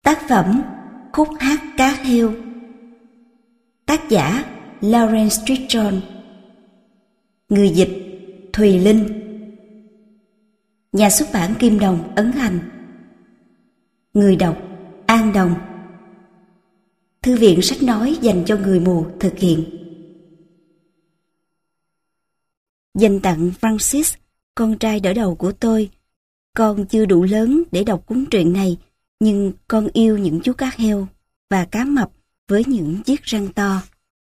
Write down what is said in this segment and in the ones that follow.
Tác phẩm Khúc hát cá heo. Tác giả Lauren Stritton. Người dịch Thùy Linh. Nhà xuất bản Kim Đồng, ấn hành. Người đọc An Đồng. Thư viện sách nói dành cho người mù thực hiện. Dành tặng Francis, con trai đỡ đầu của tôi. Con chưa đủ lớn để đọc cuốn truyện này, nhưng con yêu những chú cá heo và cá mập với những chiếc răng to.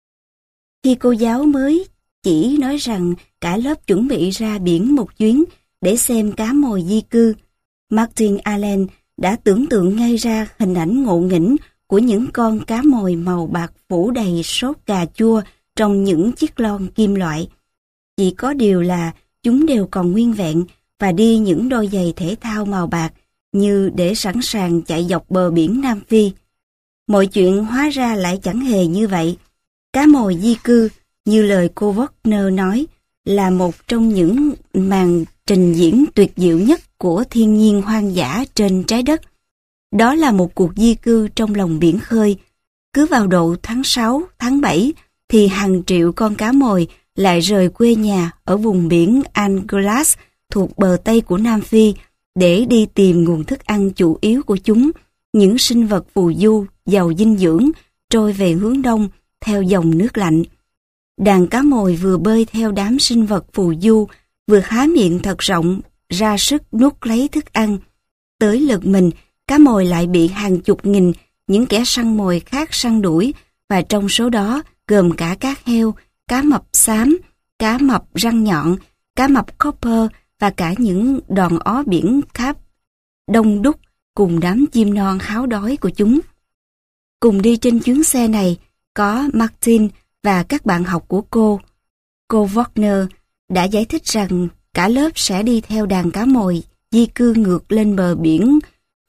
Khi cô giáo mới chỉ nói rằng cả lớp chuẩn bị ra biển một chuyến để xem cá mồi di cư, Martin Allen đã tưởng tượng ngay ra hình ảnh ngộ nghĩnh của những con cá mồi màu bạc phủ đầy sốt cà chua trong những chiếc lon kim loại. Chỉ có điều là chúng đều còn nguyên vẹn và đi những đôi giày thể thao màu bạc như để sẵn sàng chạy dọc bờ biển Nam Phi. Mọi chuyện hóa ra lại chẳng hề như vậy. Cá mồi di cư, như lời cô Wagner nói, là một trong những màn trình diễn tuyệt diệu nhất của thiên nhiên hoang dã trên trái đất. Đó là một cuộc di cư trong lòng biển khơi. Cứ vào độ tháng 6, tháng 7 thì hàng triệu con cá mồi lại rời quê nhà ở vùng biển Angolas thuộc bờ Tây của Nam Phi để đi tìm nguồn thức ăn chủ yếu của chúng, những sinh vật phù du giàu dinh dưỡng trôi về hướng đông theo dòng nước lạnh. Đàn cá mồi vừa bơi theo đám sinh vật phù du, vừa há miệng thật rộng ra sức nuốt lấy thức ăn. Tới lượt mình, cá mồi lại bị hàng chục nghìn những kẻ săn mồi khác săn đuổi, và trong số đó gồm cả cá heo, cá mập xám, cá mập răng nhọn, cá mập copper và cả những đòn ó biển khác đông đúc cùng đám chim non háo đói của chúng. Cùng đi trên chuyến xe này có Martin và các bạn học của cô. Cô Wagner đã giải thích rằng cả lớp sẽ đi theo đàn cá mồi di cư ngược lên bờ biển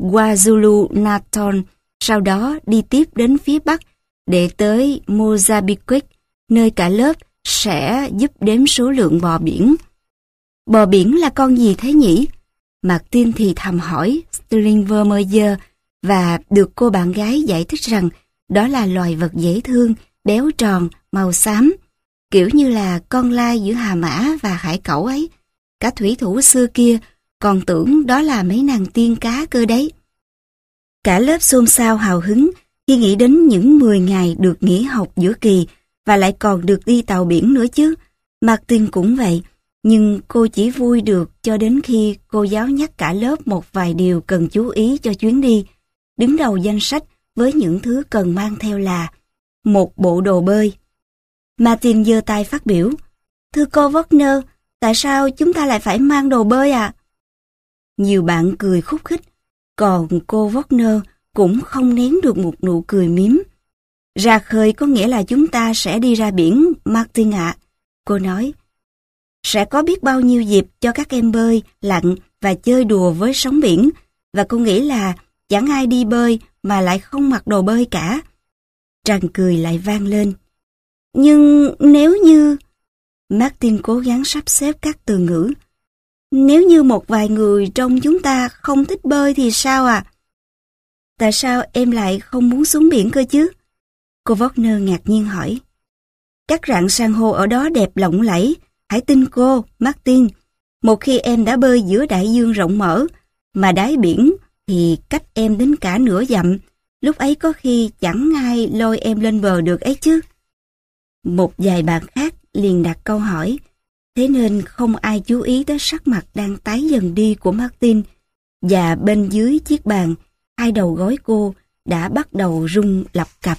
KwaZulu-Natal, sau đó đi tiếp đến phía bắc để tới Mozambique, nơi cả lớp sẽ giúp đếm số lượng bò biển. Bò biển là con gì thế nhỉ? Martin thì thầm hỏi Stringvermeer và được cô bạn gái giải thích rằng đó là loài vật dễ thương, béo tròn, màu xám, kiểu như là con lai giữa hà mã và hải cẩu ấy. Cả thủy thủ xưa kia còn tưởng đó là mấy nàng tiên cá cơ đấy. Cả lớp xôn xao hào hứng khi nghĩ đến những 10 ngày được nghỉ học giữa kỳ và lại còn được đi tàu biển nữa chứ. Martin cũng vậy, nhưng cô chỉ vui được cho đến khi cô giáo nhắc cả lớp một vài điều cần chú ý cho chuyến đi. Đứng đầu danh sách với những thứ cần mang theo là một bộ đồ bơi. Martin giơ tay phát biểu. Thưa cô Wagner, tại sao chúng ta lại phải mang đồ bơi ạ? Nhiều bạn cười khúc khích, còn cô Wagner cũng không nén được một nụ cười mím. Ra khơi có nghĩa là chúng ta sẽ đi ra biển, Martin ạ. Cô nói, sẽ có biết bao nhiêu dịp cho các em bơi, lặn và chơi đùa với sóng biển, và cô nghĩ là chẳng ai đi bơi mà lại không mặc đồ bơi cả. Tràng cười lại vang lên. Nhưng nếu như... Martin cố gắng sắp xếp các từ ngữ. Nếu như một vài người trong chúng ta không thích bơi thì sao ạ? Tại sao em lại không muốn xuống biển cơ chứ? Cô Wagner ngạc nhiên hỏi. Các rạn san hô ở đó đẹp lộng lẫy. Hãy tin cô, Martin. Một khi em đã bơi giữa đại dương rộng mở, mà đáy biển thì cách em đến cả nửa dặm, lúc ấy có khi chẳng ai lôi em lên bờ được ấy chứ. Một vài bạn khác liền đặt câu hỏi, thế nên không ai chú ý tới sắc mặt đang tái dần đi của Martin, và bên dưới chiếc bàn, hai đầu gối cô đã bắt đầu rung lập cập.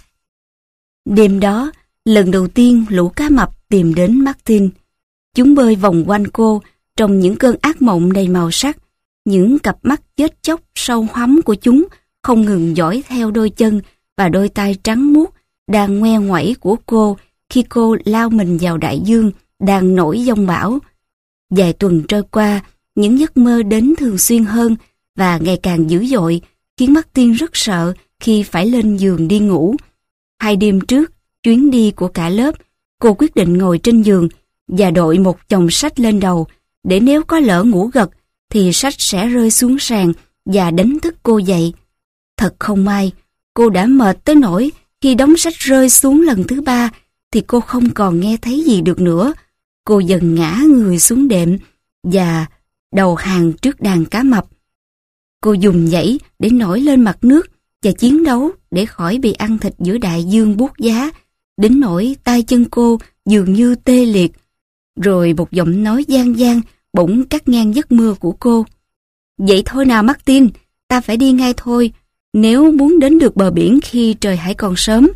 Đêm đó, lần đầu tiên lũ cá mập tìm đến Martin. Chúng bơi vòng quanh cô trong những cơn ác mộng đầy màu sắc. Những cặp mắt chết chóc sâu hoắm của chúng không ngừng dõi theo đôi chân và đôi tay trắng muốt đang ngoe ngoẩy của cô khi cô lao mình vào đại dương đang nổi giông bão. Vài tuần trôi qua, những giấc mơ đến thường xuyên hơn và ngày càng dữ dội, khiến Martin rất sợ khi phải lên giường đi ngủ. 2 đêm trước chuyến đi của cả lớp, cô quyết định ngồi trên giường và đội một chồng sách lên đầu, để nếu có lỡ ngủ gật thì sách sẽ rơi xuống sàn và đánh thức cô dậy. Thật không may, cô đã mệt tới nỗi khi đống sách rơi xuống lần thứ 3 thì cô không còn nghe thấy gì được nữa. Cô dần ngã người xuống đệm và đầu hàng trước đàn cá mập. Cô dùng dãy để nổi lên mặt nước và chiến đấu để khỏi bị ăn thịt giữa đại dương buốt giá, đến nỗi tay chân cô dường như tê liệt. Rồi một giọng nói gian gian bỗng cắt ngang giấc mơ của cô. Vậy thôi nào Martin, ta phải đi ngay thôi, nếu muốn đến được bờ biển khi trời hãy còn sớm.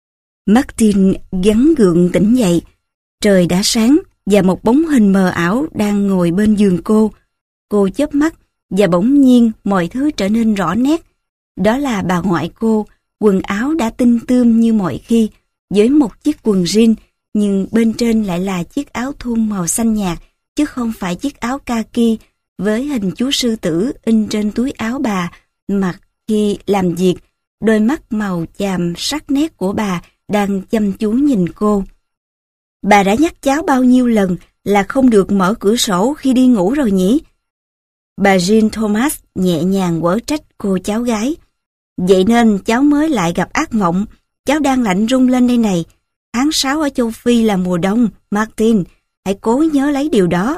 Martin gắng gượng tỉnh dậy. Trời đã sáng và một bóng hình mờ ảo đang ngồi bên giường cô. Cô chớp mắt và bỗng nhiên mọi thứ trở nên rõ nét. Đó là bà ngoại cô, quần áo đã tinh tươm như mọi khi, với một chiếc quần jean, nhưng bên trên lại là chiếc áo thun màu xanh nhạt, chứ không phải chiếc áo kaki với hình chú sư tử in trên túi áo bà mặc khi làm việc. Đôi mắt màu chàm sắc nét của bà đang chăm chú nhìn cô. Bà đã nhắc cháu bao nhiêu lần là không được mở cửa sổ khi đi ngủ rồi nhỉ? Bà Jean Thomas nhẹ nhàng quở trách cô cháu gái. Vậy nên cháu mới lại gặp ác mộng. Cháu đang lạnh run lên đây này. Tháng 6 ở châu Phi là mùa đông, Martin. Hãy cố nhớ lấy điều đó.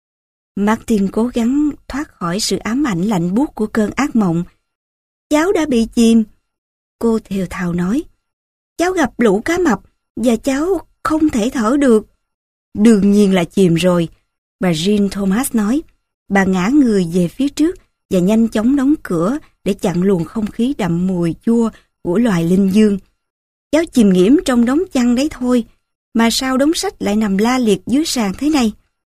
Martin cố gắng thoát khỏi sự ám ảnh lạnh buốt của cơn ác mộng. Cháu đã bị chìm. Cô thều thào nói. Cháu gặp lũ cá mập và cháu không thể thở được. Đương nhiên là chìm rồi, bà Jean Thomas nói. Bà ngã người về phía trước và nhanh chóng đóng cửa để chặn luồng không khí đậm mùi chua của loài linh dương. Cháu chìm nghiễm trong đống chăn đấy thôi, mà sao đống sách lại nằm la liệt dưới sàn thế này?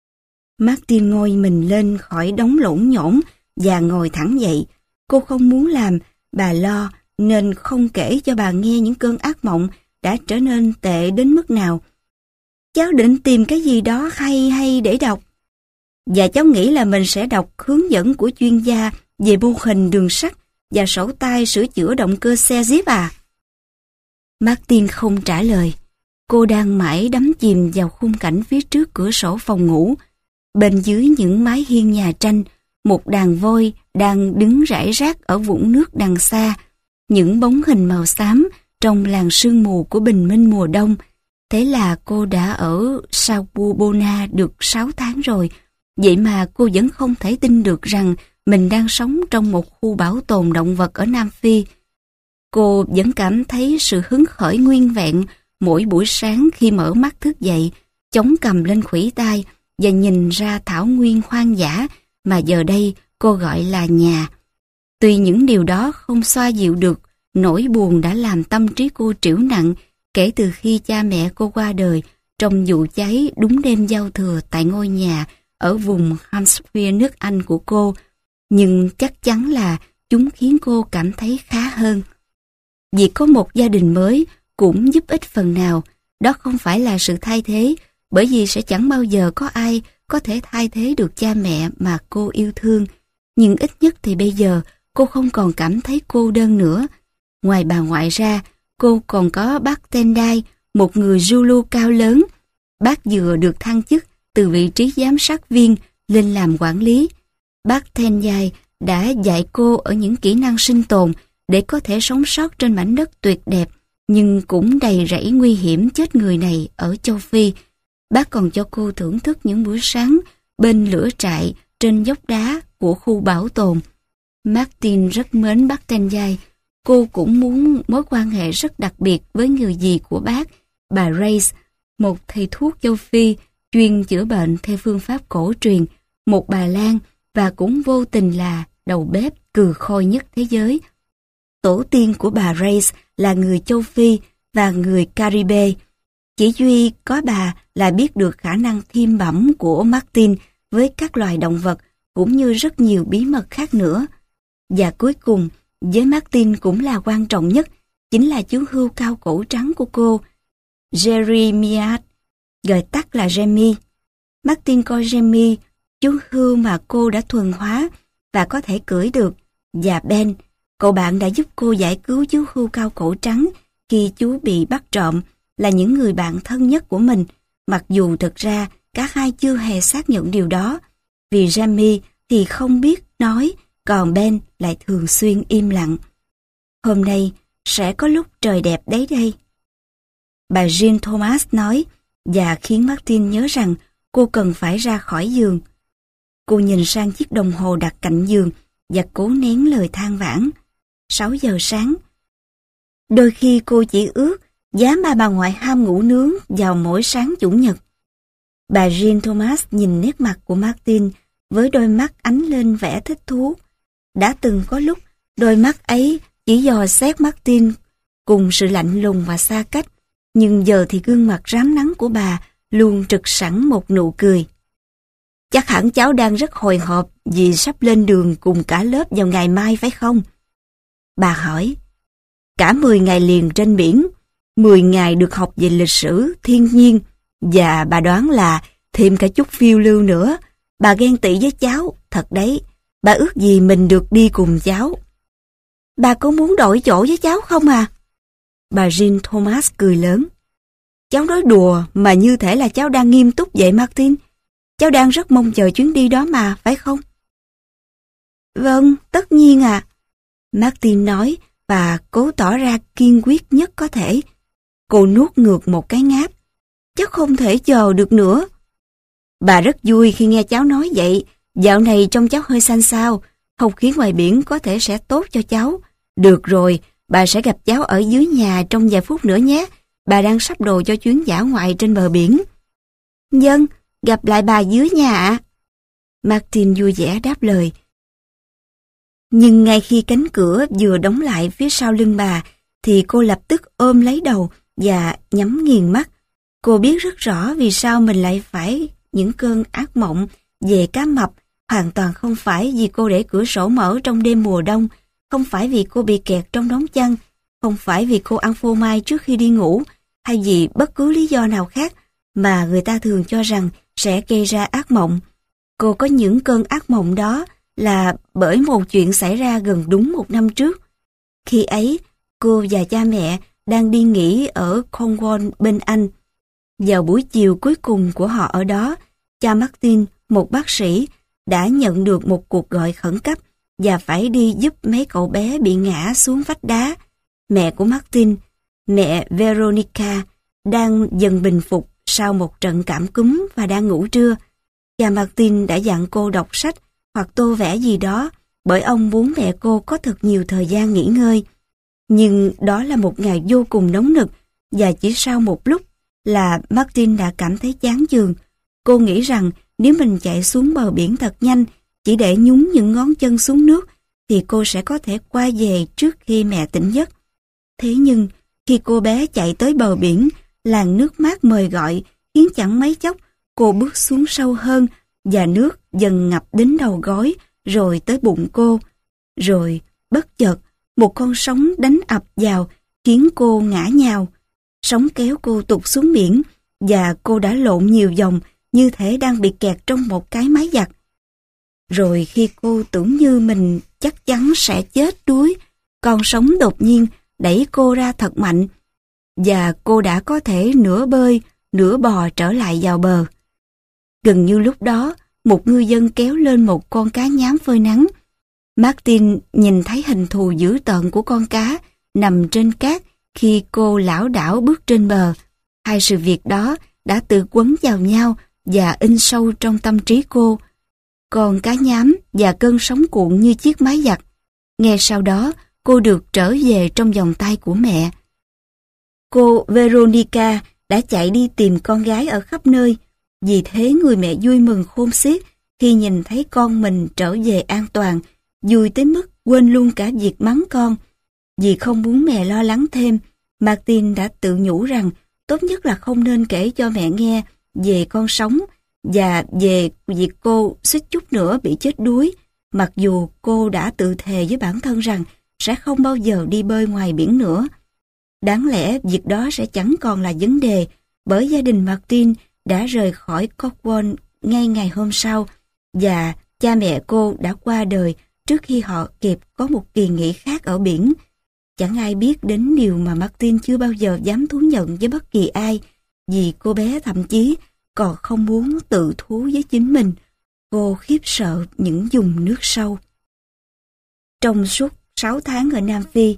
Martin ngồi mình lên khỏi đống lổn nhổn và ngồi thẳng dậy. Cô không muốn làm bà lo nên không kể cho bà nghe những cơn ác mộng đã trở nên tệ đến mức nào. Cháu định tìm cái gì đó hay để đọc. Và cháu nghĩ là mình sẽ đọc hướng dẫn của chuyên gia về mô hình đường sắt và sổ tay sửa chữa động cơ xe Jeep à? Martin không trả lời. Cô đang mãi đắm chìm vào khung cảnh phía trước cửa sổ phòng ngủ. Bên dưới những mái hiên nhà tranh, một đàn voi đang đứng rải rác ở vũng nước đằng xa. Những bóng hình màu xám trong làn sương mù của bình minh mùa đông. Thế là cô đã ở Sao Bona được 6 tháng rồi. Vậy mà cô vẫn không thể tin được rằng mình đang sống trong một khu bảo tồn động vật ở Nam Phi. Cô vẫn cảm thấy sự hứng khởi nguyên vẹn mỗi buổi sáng khi mở mắt thức dậy, chống cằm lên khuỷu tay và nhìn ra thảo nguyên hoang dã mà giờ đây cô gọi là nhà. Tuy những điều đó không xoa dịu được nỗi buồn đã làm tâm trí cô trĩu nặng kể từ khi cha mẹ cô qua đời trong vụ cháy đúng đêm giao thừa tại ngôi nhà ở vùng Hampshire nước Anh của cô, nhưng chắc chắn là chúng khiến cô cảm thấy khá hơn. Việc có một gia đình mới cũng giúp ích phần nào. Đó không phải là sự thay thế, bởi vì sẽ chẳng bao giờ có ai có thể thay thế được cha mẹ mà cô yêu thương. Nhưng ít nhất thì bây giờ cô không còn cảm thấy cô đơn nữa. Ngoài bà ngoại ra, cô còn có bác Tendai, một người Zulu cao lớn. Bác vừa được thăng chức từ vị trí giám sát viên lên làm quản lý. Bác Tendai đã dạy cô ở những kỹ năng sinh tồn để có thể sống sót trên mảnh đất tuyệt đẹp nhưng cũng đầy rẫy nguy hiểm chết người này ở châu Phi. Bác còn cho cô thưởng thức những buổi sáng bên lửa trại trên dốc đá của khu bảo tồn. Martin rất mến bác Tendai. Cô cũng muốn mối quan hệ rất đặc biệt với người dì của bác, bà Race, một thầy thuốc châu Phi chuyên chữa bệnh theo phương pháp cổ truyền, một bà lang và cũng vô tình là đầu bếp cừ khôi nhất thế giới. Tổ tiên của bà Race là người châu Phi và người Caribe. Chỉ duy có bà là biết được khả năng thiêm bẩm của Martin với các loài động vật cũng như rất nhiều bí mật khác nữa. Và cuối cùng, với Martin cũng là quan trọng nhất, chính là chú hươu cao cổ trắng của cô, Jeremiah, gọi tắt là Jamie. Martin coi Jamie, chú hươu mà cô đã thuần hóa và có thể cưỡi được, và Ben, cậu bạn đã giúp cô giải cứu chú hươu cao cổ trắng khi chú bị bắt trộm, là những người bạn thân nhất của mình, mặc dù thực ra cả hai chưa hề xác nhận điều đó, vì Jamie thì không biết nói, còn Ben lại thường xuyên im lặng. Hôm nay sẽ có lúc trời đẹp đấy đây. Bà Jean Thomas nói, và khiến Martin nhớ rằng cô cần phải ra khỏi giường. Cô nhìn sang chiếc đồng hồ đặt cạnh giường và cố nén lời than vãn. 6 giờ sáng. Đôi khi cô chỉ ước giá mà bà ngoại ham ngủ nướng vào mỗi sáng chủ nhật. Bà Jean Thomas nhìn nét mặt của Martin với đôi mắt ánh lên vẻ thích thú. Đã từng có lúc đôi mắt ấy chỉ dò xét Martin cùng sự lạnh lùng và xa cách, nhưng giờ thì gương mặt rám nắng của bà luôn trực sẵn một nụ cười. Chắc hẳn cháu đang rất hồi hộp vì sắp lên đường cùng cả lớp vào ngày mai phải không? Bà hỏi. Cả 10 ngày liền trên biển, 10 ngày được học về lịch sử, thiên nhiên, và bà đoán là thêm cả chút phiêu lưu nữa. Bà ghen tị với cháu, thật đấy, bà ước gì mình được đi cùng cháu. Bà có muốn đổi chỗ với cháu không à? Bà Jean Thomas cười lớn. Cháu nói đùa mà như thể là cháu đang nghiêm túc vậy Martin. Cháu đang rất mong chờ chuyến đi đó mà, phải không? Vâng, tất nhiên à. Martin nói và cố tỏ ra kiên quyết nhất có thể. Cô nuốt ngược một cái ngáp. Cháu không thể chờ được nữa. Bà rất vui khi nghe cháu nói vậy. Dạo này trông cháu hơi xanh xao. Không khí ngoài biển có thể sẽ tốt cho cháu. Được rồi, bà sẽ gặp cháu ở dưới nhà trong vài phút nữa nhé. Bà đang sắp đồ cho chuyến dã ngoại trên bờ biển. Vâng, gặp lại bà dưới nhà ạ. Martin vui vẻ đáp lời. Nhưng ngay khi cánh cửa vừa đóng lại phía sau lưng bà, thì cô lập tức ôm lấy đầu và nhắm nghiền mắt. Cô biết rất rõ vì sao mình lại phải những cơn ác mộng về cá mập. Hoàn toàn không phải vì cô để cửa sổ mở trong đêm mùa đông, không phải vì cô bị kẹt trong đống chăn, không phải vì cô ăn phô mai trước khi đi ngủ, hay vì bất cứ lý do nào khác mà người ta thường cho rằng sẽ gây ra ác mộng. Cô có những cơn ác mộng đó là bởi một chuyện xảy ra gần đúng 1 năm trước. Khi ấy, cô và cha mẹ đang đi nghỉ ở Cornwall bên Anh. Vào buổi chiều cuối cùng của họ ở đó, cha Martin, một bác sĩ, đã nhận được một cuộc gọi khẩn cấp và phải đi giúp mấy cậu bé bị ngã xuống vách đá. Mẹ của Martin, mẹ Veronica, đang dần bình phục sau một trận cảm cúm và đang ngủ trưa. Cha Martin đã dặn cô đọc sách hoặc tô vẽ gì đó bởi ông muốn mẹ cô có thật nhiều thời gian nghỉ ngơi. Nhưng đó là một ngày vô cùng nóng nực và chỉ sau một lúc là Martin đã cảm thấy chán chường. Cô nghĩ rằng nếu mình chạy xuống bờ biển thật nhanh chỉ để nhúng những ngón chân xuống nước thì cô sẽ có thể qua về trước khi mẹ tỉnh giấc. Thế nhưng khi cô bé chạy tới bờ biển, làn nước mát mời gọi khiến chẳng mấy chốc cô bước xuống sâu hơn và nước dần ngập đến đầu gối rồi tới bụng cô. Rồi bất chợt một con sóng đánh ập vào khiến cô ngã nhào. Sóng kéo cô tụt xuống biển và cô đã lộn nhiều vòng như thể đang bị kẹt trong một cái máy giặt. Rồi khi cô tưởng như mình chắc chắn sẽ chết đuối, con sóng đột nhiên đẩy cô ra thật mạnh và cô đã có thể nửa bơi, nửa bò trở lại vào bờ. Gần như lúc đó, một ngư dân kéo lên một con cá nhám phơi nắng. Martin nhìn thấy hình thù dữ tợn của con cá nằm trên cát khi cô lảo đảo bước trên bờ. Hai sự việc đó đã tự quấn vào nhau và in sâu trong tâm trí cô. Con cá nhám và cơn sóng cuộn như chiếc máy giặt. Ngay sau đó, cô được trở về trong vòng tay của mẹ. Cô Veronica đã chạy đi tìm con gái ở khắp nơi. Vì thế người mẹ vui mừng khôn xiết khi nhìn thấy con mình trở về an toàn, vui tới mức quên luôn cả việc mắng con. Vì không muốn mẹ lo lắng thêm, Martin đã tự nhủ rằng tốt nhất là không nên kể cho mẹ nghe về con sóng và về việc cô suýt chút nữa bị chết đuối, mặc dù cô đã tự thề với bản thân rằng sẽ không bao giờ đi bơi ngoài biển nữa. Đáng lẽ việc đó sẽ chẳng còn là vấn đề bởi gia đình Martin đã rời khỏi Cornwall ngay ngày hôm sau và cha mẹ cô đã qua đời trước khi họ kịp có một kỳ nghỉ khác ở biển. Chẳng ai biết đến điều mà Martin chưa bao giờ dám thú nhận với bất kỳ ai, vì cô bé thậm chí còn không muốn tự thú với chính mình. Cô khiếp sợ những vùng nước sâu. Trong suốt 6 tháng ở Nam Phi,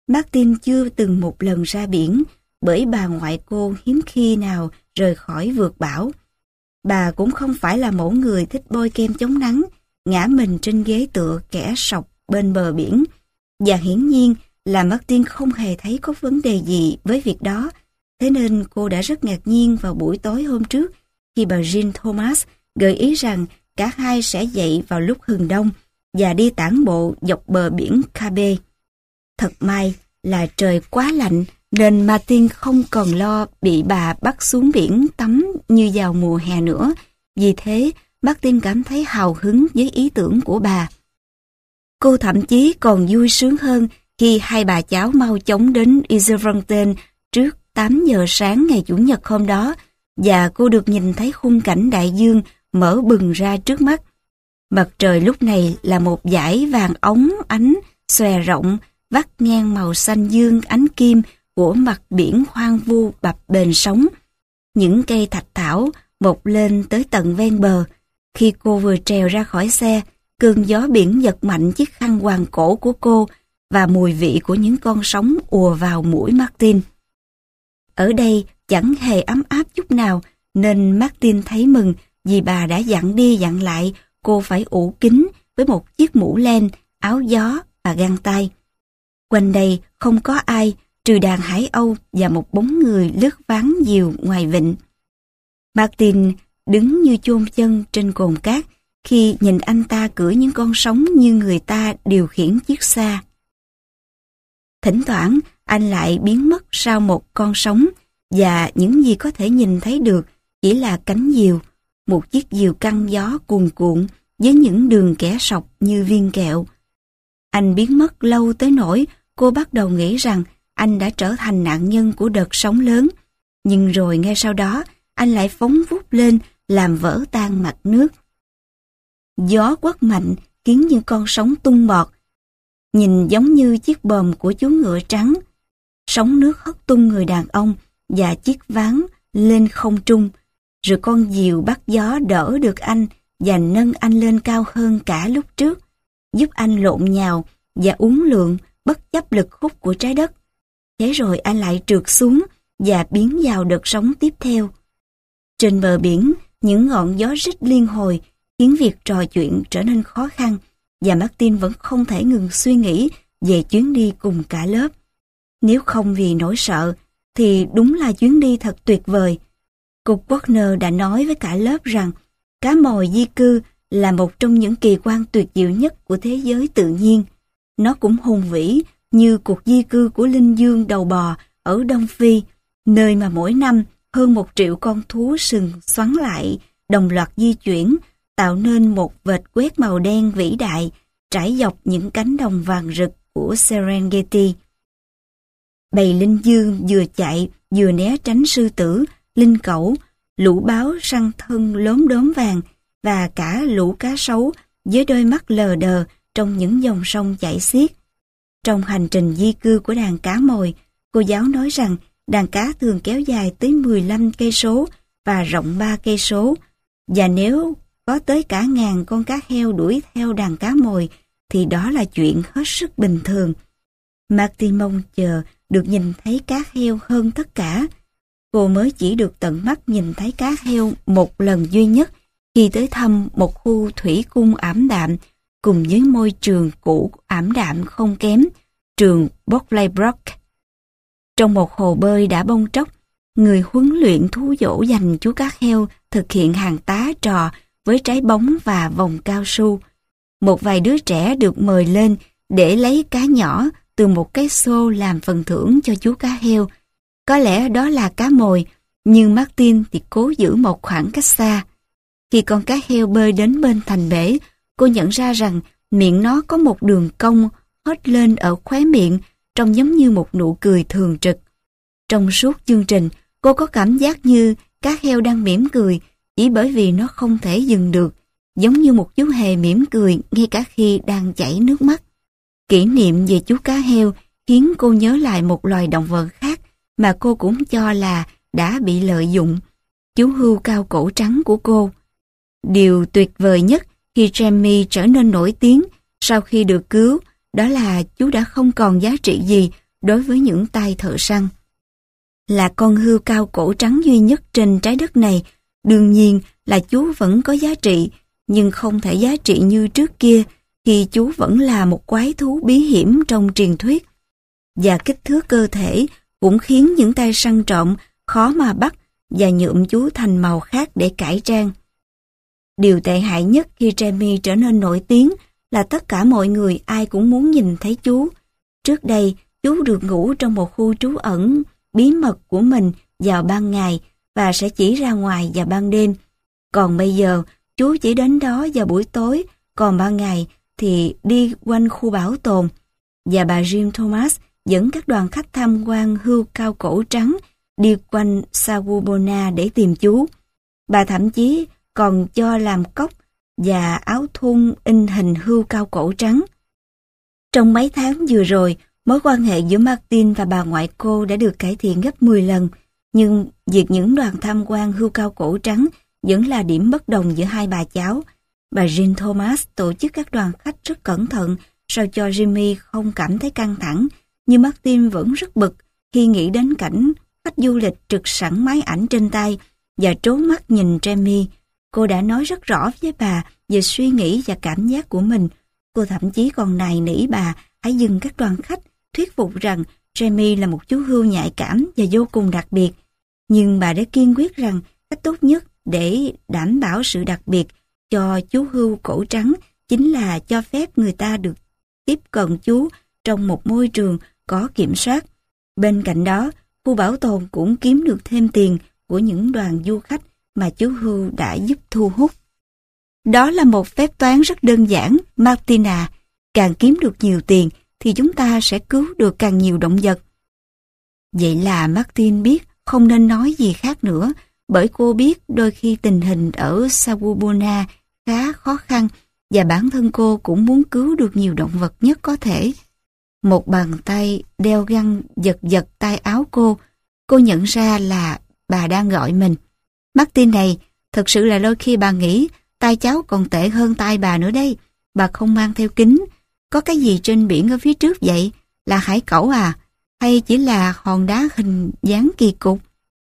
Martin chưa từng một lần ra biển, bởi bà ngoại cô hiếm khi nào rời khỏi vượt bão. Bà cũng không phải là mẫu người thích bôi kem chống nắng, ngã mình trên ghế tựa kẻ sọc bên bờ biển. Và hiển nhiên là Martin không hề thấy có vấn đề gì với việc đó. Thế nên cô đã rất ngạc nhiên vào buổi tối hôm trước khi bà Jean Thomas gợi ý rằng cả hai sẽ dậy vào lúc hừng đông và đi tản bộ dọc bờ biển Cabe. Thật may là trời quá lạnh nên Martin không còn lo bị bà bắt xuống biển tắm như vào mùa hè nữa. Vì thế, Martin cảm thấy hào hứng với ý tưởng của bà. Cô thậm chí còn vui sướng hơn khi hai bà cháu mau chóng đến Yzerfontein trước 8 giờ sáng ngày Chủ nhật hôm đó, và cô được nhìn thấy khung cảnh đại dương mở bừng ra trước mắt. Mặt trời lúc này là một dải vàng óng ánh, xòe rộng, vắt ngang màu xanh dương ánh kim của mặt biển hoang vu bập bềnh sóng. Những cây thạch thảo mọc lên tới tận ven bờ. Khi cô vừa trèo ra khỏi xe, cơn gió biển giật mạnh chiếc khăn quàng cổ của cô và mùi vị của những con sóng ùa vào mũi Martin. Ở đây chẳng hề ấm áp chút nào, nên Martin thấy mừng vì bà đã dặn đi dặn lại cô phải ủ kín với một chiếc mũ len, áo gió và găng tay. Quanh đây không có ai trừ đàn hải âu và một bóng người lướt ván diều ngoài vịnh. Martin đứng như chôn chân trên cồn cát khi nhìn anh ta cưỡi những con sóng như người ta điều khiển chiếc xa. Thỉnh thoảng anh lại biến mất sau một con sóng, và những gì có thể nhìn thấy được chỉ là cánh diều, một chiếc diều căng gió cuồn cuộn với những đường kẻ sọc như viên kẹo. Anh biến mất lâu tới nỗi cô bắt đầu nghĩ rằng anh đã trở thành nạn nhân của đợt sóng lớn, nhưng rồi ngay sau đó anh lại phóng vút lên làm vỡ tan mặt nước. Gió quất mạnh khiến những con sóng tung bọt, nhìn giống như chiếc bờm của chú ngựa trắng. Sóng nước hất tung người đàn ông và chiếc ván lên không trung, rồi con diều bắt gió đỡ được anh và nâng anh lên cao hơn cả lúc trước, giúp anh lộn nhào và uốn lượn bất chấp lực hút của trái đất. Thế rồi anh lại trượt xuống và biến vào đợt sóng tiếp theo. Trên bờ biển, những ngọn gió rít liên hồi khiến việc trò chuyện trở nên khó khăn, và Martin vẫn không thể ngừng suy nghĩ về chuyến đi cùng cả lớp. Nếu không vì nỗi sợ, thì đúng là chuyến đi thật tuyệt vời. Cô Wagner đã nói với cả lớp rằng cá mòi di cư là một trong những kỳ quan tuyệt diệu nhất của thế giới tự nhiên. Nó cũng hùng vĩ như cuộc di cư của linh dương đầu bò ở Đông Phi, nơi mà mỗi năm hơn 1 triệu con thú sừng xoắn lại, đồng loạt di chuyển, tạo nên một vệt quét màu đen vĩ đại trải dọc những cánh đồng vàng rực của Serengeti. Bầy linh dương vừa chạy vừa né tránh sư tử, linh cẩu, lũ báo săn thân lốm đốm vàng và cả lũ cá sấu với đôi mắt lờ đờ trong những dòng sông chảy xiết. Trong hành trình di cư của đàn cá mồi, cô giáo nói rằng đàn cá thường kéo dài tới 15 cây số và rộng 3 cây số, và nếu có tới cả ngàn con cá heo đuổi theo đàn cá mồi thì đó là chuyện hết sức bình thường. Martin mong chờ được nhìn thấy cá heo hơn tất cả. Cô mới chỉ được tận mắt nhìn thấy cá heo một lần duy nhất khi tới thăm một khu thủy cung ảm đạm cùng với môi trường cũ ảm đạm không kém, trường Botley-Brook. Trong một hồ bơi đã bong tróc, người huấn luyện thú dỗ dành chú cá heo thực hiện hàng tá trò với trái bóng và vòng cao su. Một vài đứa trẻ được mời lên để lấy cá nhỏ từ một cái xô làm phần thưởng cho chú cá heo. Có lẽ đó là cá mồi, nhưng Martin thì cố giữ một khoảng cách xa. Khi con cá heo bơi đến bên thành bể, cô nhận ra rằng miệng nó có một đường cong hót lên ở khóe miệng, trông giống như một nụ cười thường trực. Trong suốt chương trình, cô có cảm giác như cá heo đang mỉm cười chỉ bởi vì nó không thể dừng được, giống như một chú hề mỉm cười ngay cả khi đang chảy nước mắt. Kỷ niệm về chú cá heo khiến cô nhớ lại một loài động vật khác mà cô cũng cho là đã bị lợi dụng, chú hươu cao cổ trắng của cô. Điều tuyệt vời nhất khi Jamie trở nên nổi tiếng sau khi được cứu, đó là chú đã không còn giá trị gì đối với những tay thợ săn. Là con hươu cao cổ trắng duy nhất trên trái đất này, đương nhiên là chú vẫn có giá trị, nhưng không thể giá trị như trước kia khi chú vẫn là một quái thú bí hiểm trong truyền thuyết. Và kích thước cơ thể cũng khiến những tay săn trộm khó mà bắt và nhuộm chú thành màu khác để cải trang. Điều tệ hại nhất khi Jamie trở nên nổi tiếng là tất cả mọi người ai cũng muốn nhìn thấy chú. Trước đây, chú được ngủ trong một khu trú ẩn bí mật của mình vào ban ngày và sẽ chỉ ra ngoài vào ban đêm. Còn bây giờ, chú chỉ đến đó vào buổi tối, còn ban ngày thì đi quanh khu bảo tồn. Và bà Jim Thomas dẫn các đoàn khách tham quan hươu cao cổ trắng đi quanh Sagubona để tìm chú. Bà thậm chí còn cho làm cốc và áo thun in hình hươu cao cổ trắng. Trong mấy tháng vừa rồi, mối quan hệ giữa Martin và bà ngoại cô đã được cải thiện gấp 10 lần, nhưng việc những đoàn tham quan hươu cao cổ trắng vẫn là điểm bất đồng giữa hai bà cháu. Bà Jean Thomas tổ chức các đoàn khách rất cẩn thận sao cho Jimmy không cảm thấy căng thẳng, nhưng Martin vẫn rất bực khi nghĩ đến cảnh khách du lịch trực sẵn máy ảnh trên tay và trố mắt nhìn Jamie. Cô đã nói rất rõ với bà về suy nghĩ và cảm giác của mình. Cô thậm chí còn nài nỉ bà hãy dừng các đoàn khách, thuyết phục rằng Jamie là một chú hươu nhạy cảm và vô cùng đặc biệt. Nhưng bà đã kiên quyết rằng cách tốt nhất để đảm bảo sự đặc biệt cho chú hươu cổ trắng chính là cho phép người ta được tiếp cận chú trong một môi trường có kiểm soát. Bên cạnh đó, khu bảo tồn cũng kiếm được thêm tiền của những đoàn du khách mà chú hươu đã giúp thu hút. Đó là một phép toán rất đơn giản, Martina. Càng kiếm được nhiều tiền thì chúng ta sẽ cứu được càng nhiều động vật. Vậy là Martin biết không nên nói gì khác nữa, bởi cô biết đôi khi tình hình ở Sagubona khá khó khăn và bản thân cô cũng muốn cứu được nhiều động vật nhất có thể. Một bàn tay đeo găng giật giật tay áo cô nhận ra là bà đang gọi mình. Martin này, thật sự là đôi khi bà nghĩ tay cháu còn tệ hơn tay bà nữa đây. Bà không mang theo kính. Có cái gì trên biển ở phía trước vậy? Là hải cẩu à? Hay chỉ là hòn đá hình dáng kỳ cục?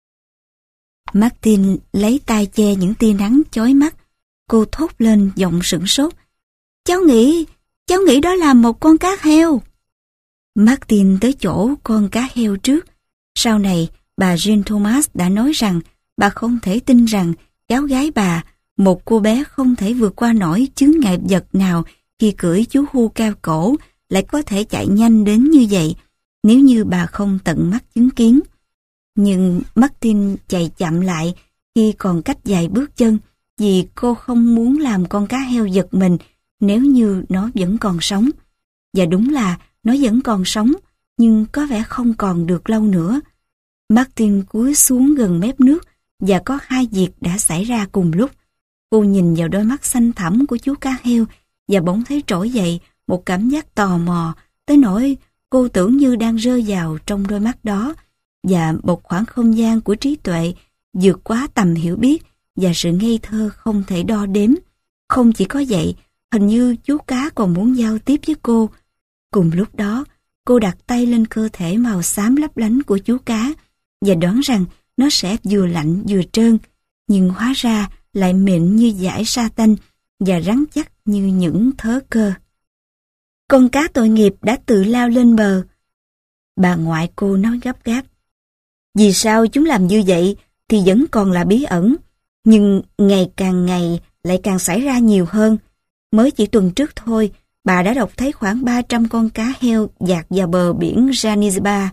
Martin lấy tay che những tia nắng chói mắt. Cô thốt lên giọng sửng sốt. Cháu nghĩ đó là một con cá heo. Martin tới chỗ con cá heo trước. Sau này, bà Jean Thomas đã nói rằng bà không thể tin rằng cháu gái bà, một cô bé không thể vượt qua nổi chướng ngại vật nào khi cưỡi chú hươu cao cổ, lại có thể chạy nhanh đến như vậy nếu như bà không tận mắt chứng kiến. Nhưng Martin chạy chậm lại khi còn cách vài bước chân vì cô không muốn làm con cá heo giật mình nếu như nó vẫn còn sống. Và đúng là nó vẫn còn sống, nhưng có vẻ không còn được lâu nữa. Martin cúi xuống gần mép nước và có hai việc đã xảy ra cùng lúc. Cô nhìn vào đôi mắt xanh thẳm của chú cá heo và bỗng thấy trỗi dậy một cảm giác tò mò tới nỗi cô tưởng như đang rơi vào trong đôi mắt đó, và một khoảng không gian của trí tuệ vượt quá tầm hiểu biết và sự ngây thơ không thể đo đếm. Không chỉ có vậy, hình như chú cá còn muốn giao tiếp với cô. Cùng lúc đó, cô đặt tay lên cơ thể màu xám lấp lánh của chú cá và đoán rằng nó sẽ vừa lạnh vừa trơn, nhưng hóa ra lại mịn như dải sa tanh và rắn chắc như những thớ cơ. Con cá tội nghiệp đã tự lao lên bờ. Bà ngoại cô nói gấp gáp. Vì sao chúng làm như vậy thì vẫn còn là bí ẩn, nhưng ngày lại càng xảy ra nhiều hơn. Mới chỉ tuần trước thôi, bà đã đọc thấy khoảng 300 con cá heo dạt vào bờ biển Zanzibar.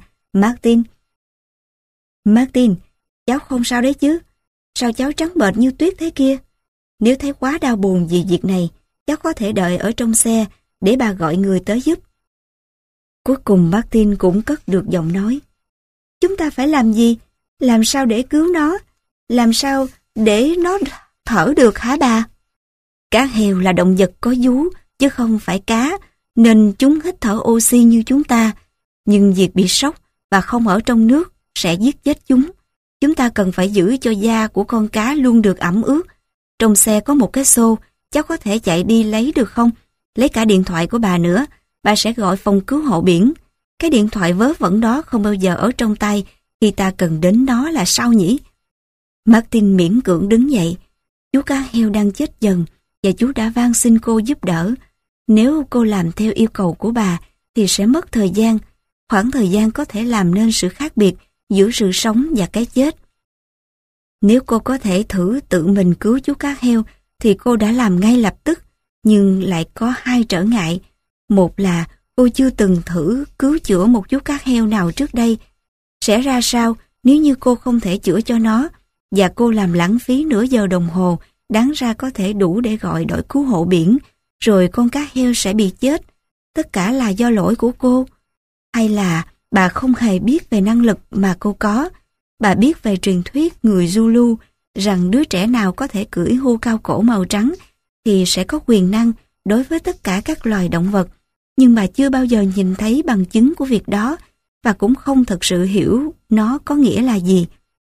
Martin, cháu không sao đấy chứ? Sao cháu trắng bệch như tuyết thế kia? Nếu thấy quá đau buồn vì việc này, cháu có thể đợi ở trong xe để bà gọi người tới giúp. Cuối cùng Martin cũng cất được giọng nói. Chúng ta phải làm gì? Làm sao để cứu nó? Làm sao để nó thở được hả bà? Cá heo là động vật có vú chứ không phải cá, nên chúng hít thở oxy như chúng ta. Nhưng việc bị sốc và không ở trong nước sẽ giết chết chúng. Chúng ta cần phải giữ cho da của con cá luôn được ẩm ướt. Trong xe có một cái xô, cháu có thể chạy đi lấy được không? Lấy cả điện thoại của bà nữa, bà sẽ gọi phòng cứu hộ biển. cái điện thoại vớ vẩn đó không bao giờ ở trong tay khi ta cần đến nó là sao nhỉ? Martin miễn cưỡng đứng dậy. Chú cá heo đang chết dần và chú đã van xin cô giúp đỡ. Nếu cô làm theo yêu cầu của bà thì sẽ mất thời gian. Khoảng thời gian có thể làm nên sự khác biệt giữa sự sống và cái chết. Nếu cô có thể thử tự mình cứu chú cá heo thì cô đã làm ngay lập tức, nhưng lại có hai trở ngại. Một là cô chưa từng thử cứu chữa một chú cá heo nào trước đây. Sẽ ra sao nếu như cô không thể chữa cho nó và cô làm lãng phí nửa giờ đồng hồ đáng ra có thể đủ để gọi đội cứu hộ biển, rồi con cá heo sẽ bị chết. Tất cả là do lỗi của cô. Hay là bà không hề biết về năng lực mà cô có. Bà biết về truyền thuyết người Zulu rằng đứa trẻ nào có thể cưỡi hươu cao cổ màu trắng thì sẽ có quyền năng đối với tất cả các loài động vật. Nhưng bà chưa bao giờ nhìn thấy bằng chứng của việc đó và cũng không thực sự hiểu nó có nghĩa là gì.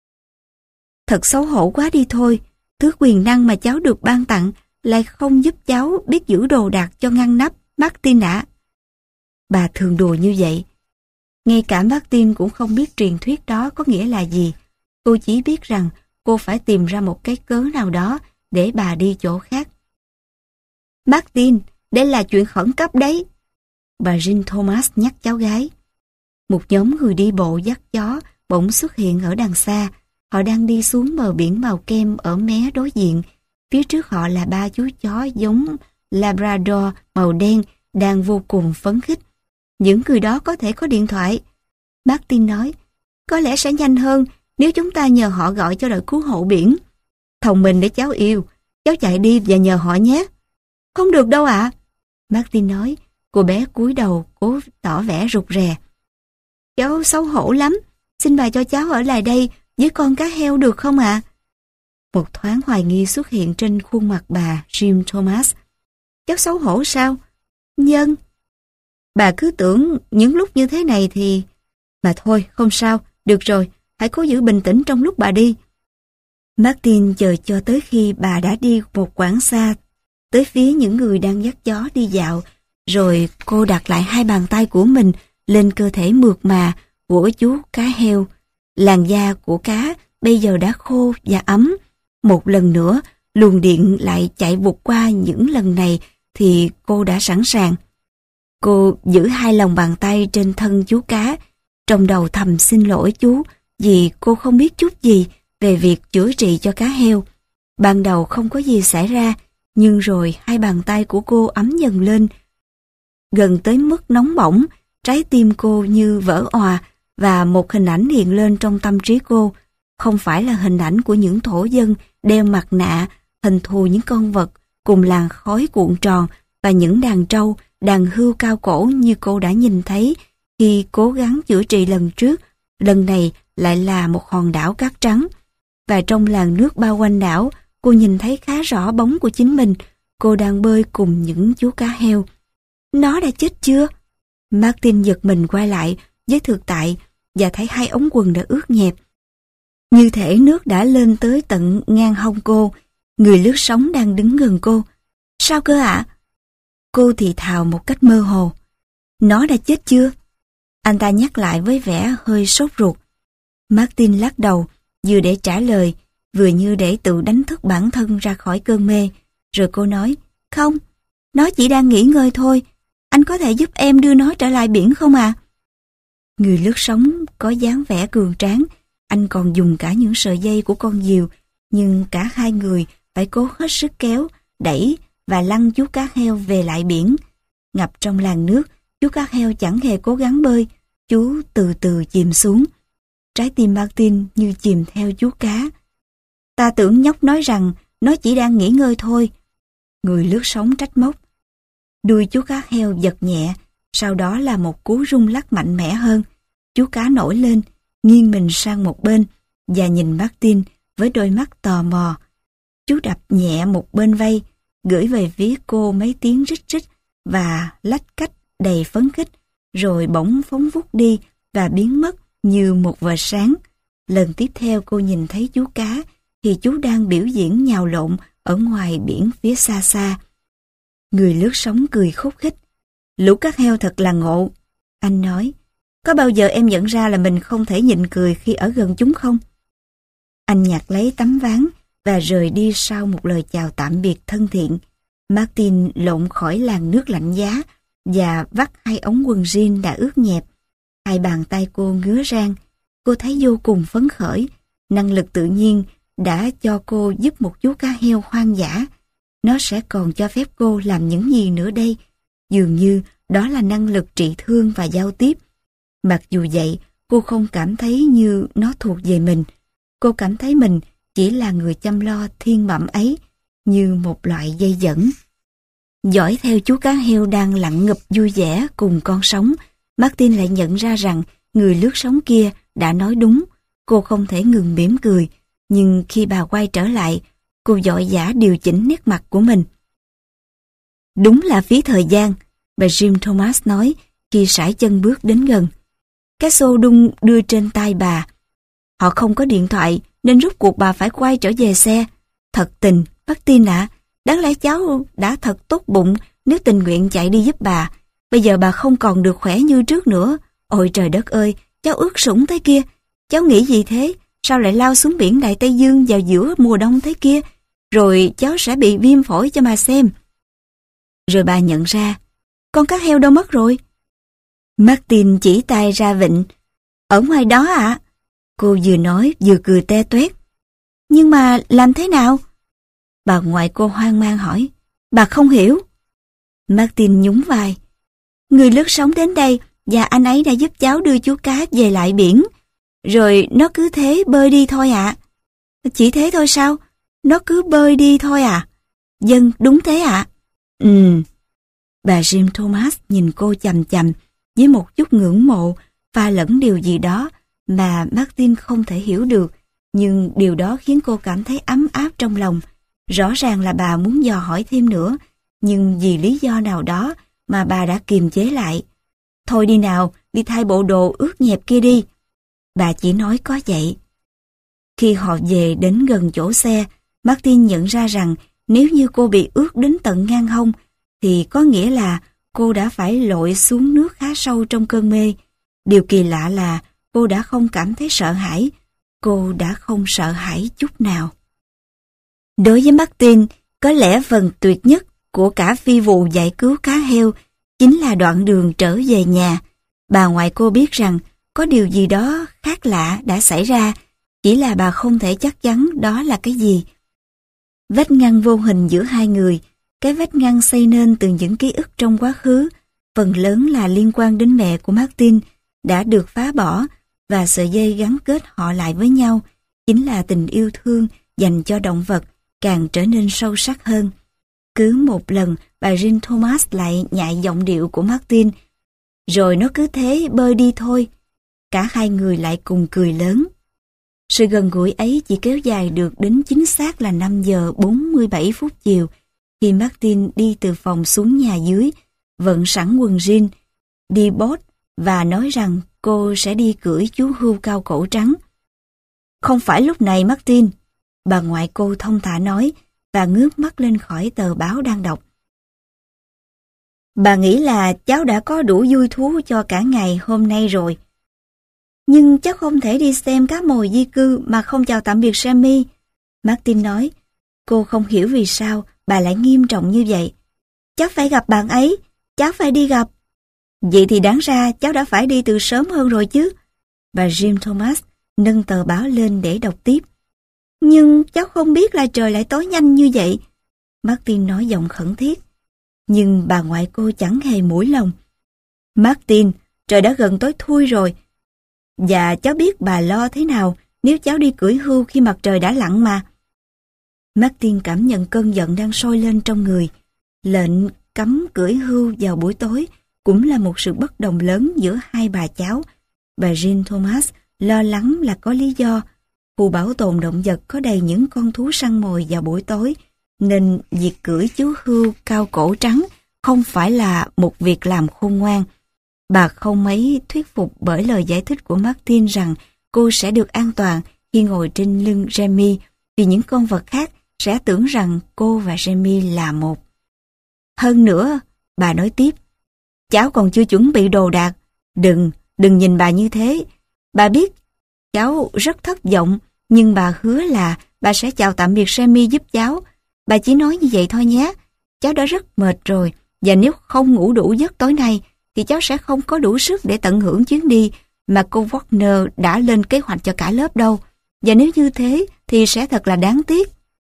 Thật xấu hổ quá đi thôi. Thứ quyền năng mà cháu được ban tặng lại không giúp cháu biết giữ đồ đạc cho ngăn nắp, Martin ạ. Bà thường đùa như vậy. Ngay cả Martin cũng không biết truyền thuyết đó có nghĩa là gì. Cô chỉ biết rằng cô phải tìm ra một cái cớ nào đó để bà đi chỗ khác. Martin, đây là chuyện khẩn cấp đấy. Bà Jean Thomas nhắc cháu gái. Một nhóm người đi bộ dắt chó bỗng xuất hiện ở đằng xa. Họ đang đi xuống bờ biển màu kem ở mé đối diện. Phía trước họ là ba chú chó giống Labrador màu đen đang vô cùng phấn khích. Những người đó có thể có điện thoại. Martin nói, có lẽ sẽ nhanh hơn nếu chúng ta nhờ họ gọi cho đội cứu hộ biển. Thông minh để cháu yêu, cháu chạy đi và nhờ họ nhé. Không được đâu ạ. Martin nói, cô bé cúi đầu cố tỏ vẻ rụt rè. Cháu xấu hổ lắm, xin bà cho cháu ở lại đây với con cá heo được không ạ? Một thoáng hoài nghi xuất hiện trên khuôn mặt bà Jim Thomas. Cháu xấu hổ sao? Nhân. Bà cứ tưởng những lúc như thế này thì... Mà thôi, không sao, được rồi, hãy cố giữ bình tĩnh trong lúc bà đi. Martin chờ cho tới khi bà đã đi một quãng xa tới phía những người đang dắt chó đi dạo, rồi cô đặt lại hai bàn tay của mình lên cơ thể mượt mà của chú cá heo. Làn da của cá bây giờ đã khô và ấm. Một lần nữa, luồng điện lại chạy vụt qua những lần này thì cô đã sẵn sàng. Cô giữ hai lòng bàn tay trên thân chú cá, trong đầu thầm xin lỗi chú vì cô không biết chút gì về việc chữa trị cho cá heo. Ban đầu không có gì xảy ra, nhưng rồi hai bàn tay của cô ấm dần lên, gần tới mức nóng bỏng, trái tim cô như vỡ òa và một hình ảnh hiện lên trong tâm trí cô. Không phải là hình ảnh của những thổ dân đeo mặt nạ, hình thù những con vật cùng làn khói cuộn tròn và những đàn trâu, đàn hươu cao cổ như cô đã nhìn thấy khi cố gắng chữa trị lần trước. Lần này lại là một hòn đảo cát trắng. Và trong làn nước bao quanh đảo, cô nhìn thấy khá rõ bóng của chính mình. Cô đang bơi cùng những chú cá heo. Nó đã chết chưa? Martin giật mình quay lại với thực tại và thấy hai ống quần đã ướt nhẹp. Như thể nước đã lên tới tận ngang hông cô. Người lướt sóng đang đứng gần cô. Sao cơ ạ? Cô thì thào một cách mơ hồ. Nó đã chết chưa? Anh ta nhắc lại với vẻ hơi sốt ruột. Martin lắc đầu, vừa để trả lời, vừa như để tự đánh thức bản thân ra khỏi cơn mê. Rồi cô nói, không, nó chỉ đang nghỉ ngơi thôi. Anh có thể giúp em đưa nó trở lại biển không ạ? Người lướt sóng có dáng vẻ cường tráng. Anh còn dùng cả những sợi dây của con diều, nhưng cả hai người phải cố hết sức kéo, đẩy và lăn chú cá heo về lại biển. Ngập trong làn nước, chú cá heo chẳng hề cố gắng bơi. Chú từ từ chìm xuống. Trái tim Martin như chìm theo chú cá. Ta tưởng nhóc nói rằng nó chỉ đang nghỉ ngơi thôi. Người lướt sóng trách móc. Đuôi chú cá heo giật nhẹ, sau đó là một cú rung lắc mạnh mẽ hơn. Chú cá nổi lên, nghiêng mình sang một bên và nhìn Martin với đôi mắt tò mò. Chú đập nhẹ một bên vây, gửi về phía cô mấy tiếng rít rít và lách cách đầy phấn khích, rồi bỗng phóng vút đi và biến mất như một vệt sáng. Lần tiếp theo cô nhìn thấy chú cá thì chú đang biểu diễn nhào lộn ở ngoài biển phía xa xa. Người lướt sóng cười khúc khích. Lũ cá heo thật là ngộ. Anh nói, Có bao giờ em nhận ra là mình không thể nhịn cười khi ở gần chúng không? Anh nhặt lấy tấm ván và rời đi sau một lời chào tạm biệt thân thiện. Martin lộn khỏi làn nước lạnh giá và vắt hai ống quần jean đã ướt nhẹp. Hai bàn tay cô ngứa rang. Cô thấy vô cùng phấn khởi. Năng lực tự nhiên đã cho cô giúp một chú cá heo hoang dã. Nó sẽ còn cho phép cô làm những gì nữa đây? Dường như đó là năng lực trị thương và giao tiếp. Mặc dù vậy, cô không cảm thấy như nó thuộc về mình. Cô cảm thấy mình chỉ là người chăm lo thiên bẩm ấy, như một loại dây dẫn. Dõi theo chú cá heo đang lặn ngụp vui vẻ cùng con sóng, Martin lại nhận ra rằng người lướt sóng kia đã nói đúng. Cô không thể ngừng mỉm cười, nhưng khi bà quay trở lại, cô vội vã điều chỉnh nét mặt của mình. Đúng là phí thời gian, bà Jim Thomas nói khi sải chân bước đến gần. Cái xô đung đưa trên tay bà. Họ không có điện thoại nên rốt cuộc bà phải quay trở về xe. Thật tình, Martin ạ, đáng lẽ cháu đã thật tốt bụng nếu tình nguyện chạy đi giúp bà. Bây giờ bà không còn được khỏe như trước nữa. Ôi trời đất ơi, cháu ướt sũng thế kia. Cháu nghĩ gì thế? Sao lại lao xuống biển Đại Tây Dương vào giữa mùa đông thế kia? Rồi cháu sẽ bị viêm phổi cho mà xem. Rồi bà nhận ra, con cá heo đâu mất rồi? Martin chỉ tay ra vịnh. Ở ngoài đó ạ. Cô vừa nói vừa cười te toét. Nhưng mà làm thế nào? Bà ngoại cô hoang mang hỏi. Bà không hiểu. Martin nhún vai. Người lướt sóng đến đây và anh ấy đã giúp cháu đưa chú cá về lại biển. Rồi nó cứ thế bơi đi thôi ạ. Chỉ thế thôi sao? Nó cứ bơi đi thôi à? Vâng, đúng thế ạ. Bà Jim Thomas nhìn cô chằm chằm với một chút ngưỡng mộ pha lẫn điều gì đó mà Martin không thể hiểu được, nhưng điều đó khiến cô cảm thấy ấm áp trong lòng. Rõ ràng là bà muốn dò hỏi thêm nữa, nhưng vì lý do nào đó mà bà đã kiềm chế lại. Thôi đi nào, đi thay bộ đồ ướt nhẹp kia đi. Bà chỉ nói có vậy. Khi họ về đến gần chỗ xe, Martin nhận ra rằng nếu như cô bị ướt đến tận ngang hông, thì có nghĩa là cô đã phải lội xuống nước khá sâu trong cơn mê. Điều kỳ lạ là cô đã không cảm thấy sợ hãi. Cô đã không sợ hãi chút nào. Đối với Martin, có lẽ phần tuyệt nhất của cả phi vụ giải cứu cá heo chính là đoạn đường trở về nhà. Bà ngoại cô biết rằng có điều gì đó khác lạ đã xảy ra, chỉ là bà không thể chắc chắn đó là cái gì. Vách ngăn vô hình giữa hai người, cái vách ngăn xây nên từ những ký ức trong quá khứ, phần lớn là liên quan đến mẹ của Martin, đã được phá bỏ, và sợi dây gắn kết họ lại với nhau chính là tình yêu thương dành cho động vật càng trở nên sâu sắc hơn. Cứ một lần bà Jim Thomas lại nhại giọng điệu của Martin, rồi nó cứ thế bơi đi thôi. Cả hai người lại cùng cười lớn. Sự gần gũi ấy chỉ kéo dài được đến chính xác là 5 giờ 47 phút chiều, khi Martin đi từ phòng xuống nhà dưới, vận sẵn quần jean, đi bốt và nói rằng cô sẽ đi cưỡi chú hươu cao cổ trắng. Không phải lúc này Martin, bà ngoại cô thông thả nói và ngước mắt lên khỏi tờ báo đang đọc. Bà nghĩ là cháu đã có đủ vui thú cho cả ngày hôm nay rồi. Nhưng cháu không thể đi xem cá mồi di cư mà không chào tạm biệt Sammy. Martin nói, cô không hiểu vì sao bà lại nghiêm trọng như vậy. Cháu phải gặp bạn ấy, cháu phải đi gặp. Vậy thì đáng ra cháu đã phải đi từ sớm hơn rồi chứ. Bà Jim Thomas nâng tờ báo lên để đọc tiếp. Nhưng cháu không biết là trời lại tối nhanh như vậy. Martin nói giọng khẩn thiết. Nhưng bà ngoại cô chẳng hề mũi lòng. Martin, trời đã gần tối thui rồi. Và cháu biết bà lo thế nào nếu cháu đi cưỡi hươu khi mặt trời đã lặn mà. Martin cảm nhận cơn giận đang sôi lên trong người. Lệnh cấm cưỡi hươu vào buổi tối cũng là một sự bất đồng lớn giữa hai bà cháu. Bà Jim Thomas lo lắng là có lý do. Khu bảo tồn động vật có đầy những con thú săn mồi vào buổi tối, nên việc cưỡi chú hươu cao cổ trắng không phải là một việc làm khôn ngoan. Bà không mấy thuyết phục bởi lời giải thích của Martin rằng cô sẽ được an toàn khi ngồi trên lưng Jamie, vì những con vật khác sẽ tưởng rằng cô và Jamie là một. Hơn nữa, bà nói tiếp, cháu còn chưa chuẩn bị đồ đạc. Đừng, đừng nhìn bà như thế. Bà biết cháu rất thất vọng, nhưng bà hứa là bà sẽ chào tạm biệt Jamie giúp cháu. Bà chỉ nói như vậy thôi nhé. Cháu đã rất mệt rồi, và nếu không ngủ đủ giấc tối nay, thì cháu sẽ không có đủ sức để tận hưởng chuyến đi mà cô Wagner đã lên kế hoạch cho cả lớp đâu. Và nếu như thế, thì sẽ thật là đáng tiếc.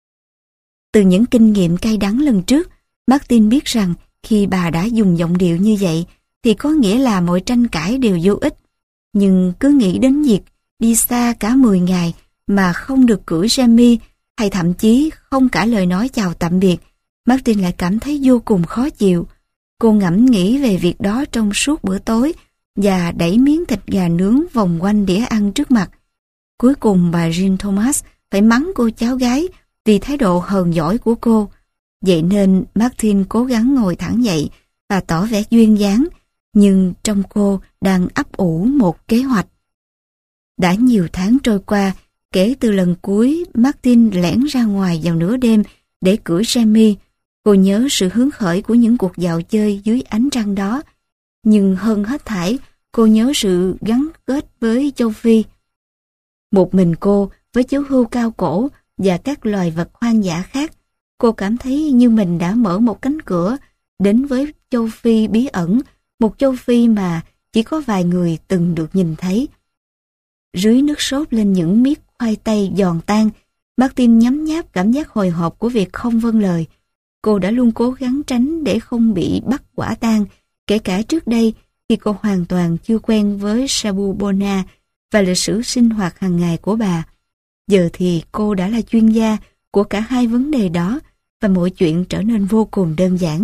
Từ những kinh nghiệm cay đắng lần trước, Martin biết rằng khi bà đã dùng giọng điệu như vậy, thì có nghĩa là mọi tranh cãi đều vô ích. Nhưng cứ nghĩ đến việc đi xa cả 10 ngày mà không được cưỡi Jamie, hay thậm chí không cả lời nói chào tạm biệt, Martin lại cảm thấy vô cùng khó chịu. Cô ngẫm nghĩ về việc đó trong suốt bữa tối và đẩy miếng thịt gà nướng vòng quanh đĩa ăn trước mặt. Cuối cùng bà Jean Thomas phải mắng cô cháu gái vì thái độ hờn dỗi của cô. Vậy nên Martin cố gắng ngồi thẳng dậy và tỏ vẻ duyên dáng, nhưng trong cô đang ấp ủ một kế hoạch. Đã nhiều tháng trôi qua kể từ lần cuối Martin lẻn ra ngoài vào nửa đêm để cưỡi Jamie. Cô nhớ sự hứng khởi của những cuộc dạo chơi dưới ánh trăng đó. Nhưng hơn hết thảy, cô nhớ sự gắn kết với châu Phi. Một mình cô với chú hươu cao cổ và các loài vật hoang dã khác, cô cảm thấy như mình đã mở một cánh cửa đến với châu Phi bí ẩn, một châu Phi mà chỉ có vài người từng được nhìn thấy. Rưới nước sốt lên những miếng khoai tây giòn tan, Martin nhấm nháp cảm giác hồi hộp của việc không vâng lời. Cô đã luôn cố gắng tránh để không bị bắt quả tang, kể cả trước đây khi cô hoàn toàn chưa quen với Sabubona và lịch sử sinh hoạt hàng ngày của bà. Giờ thì cô đã là chuyên gia của cả hai vấn đề đó và mọi chuyện trở nên vô cùng đơn giản.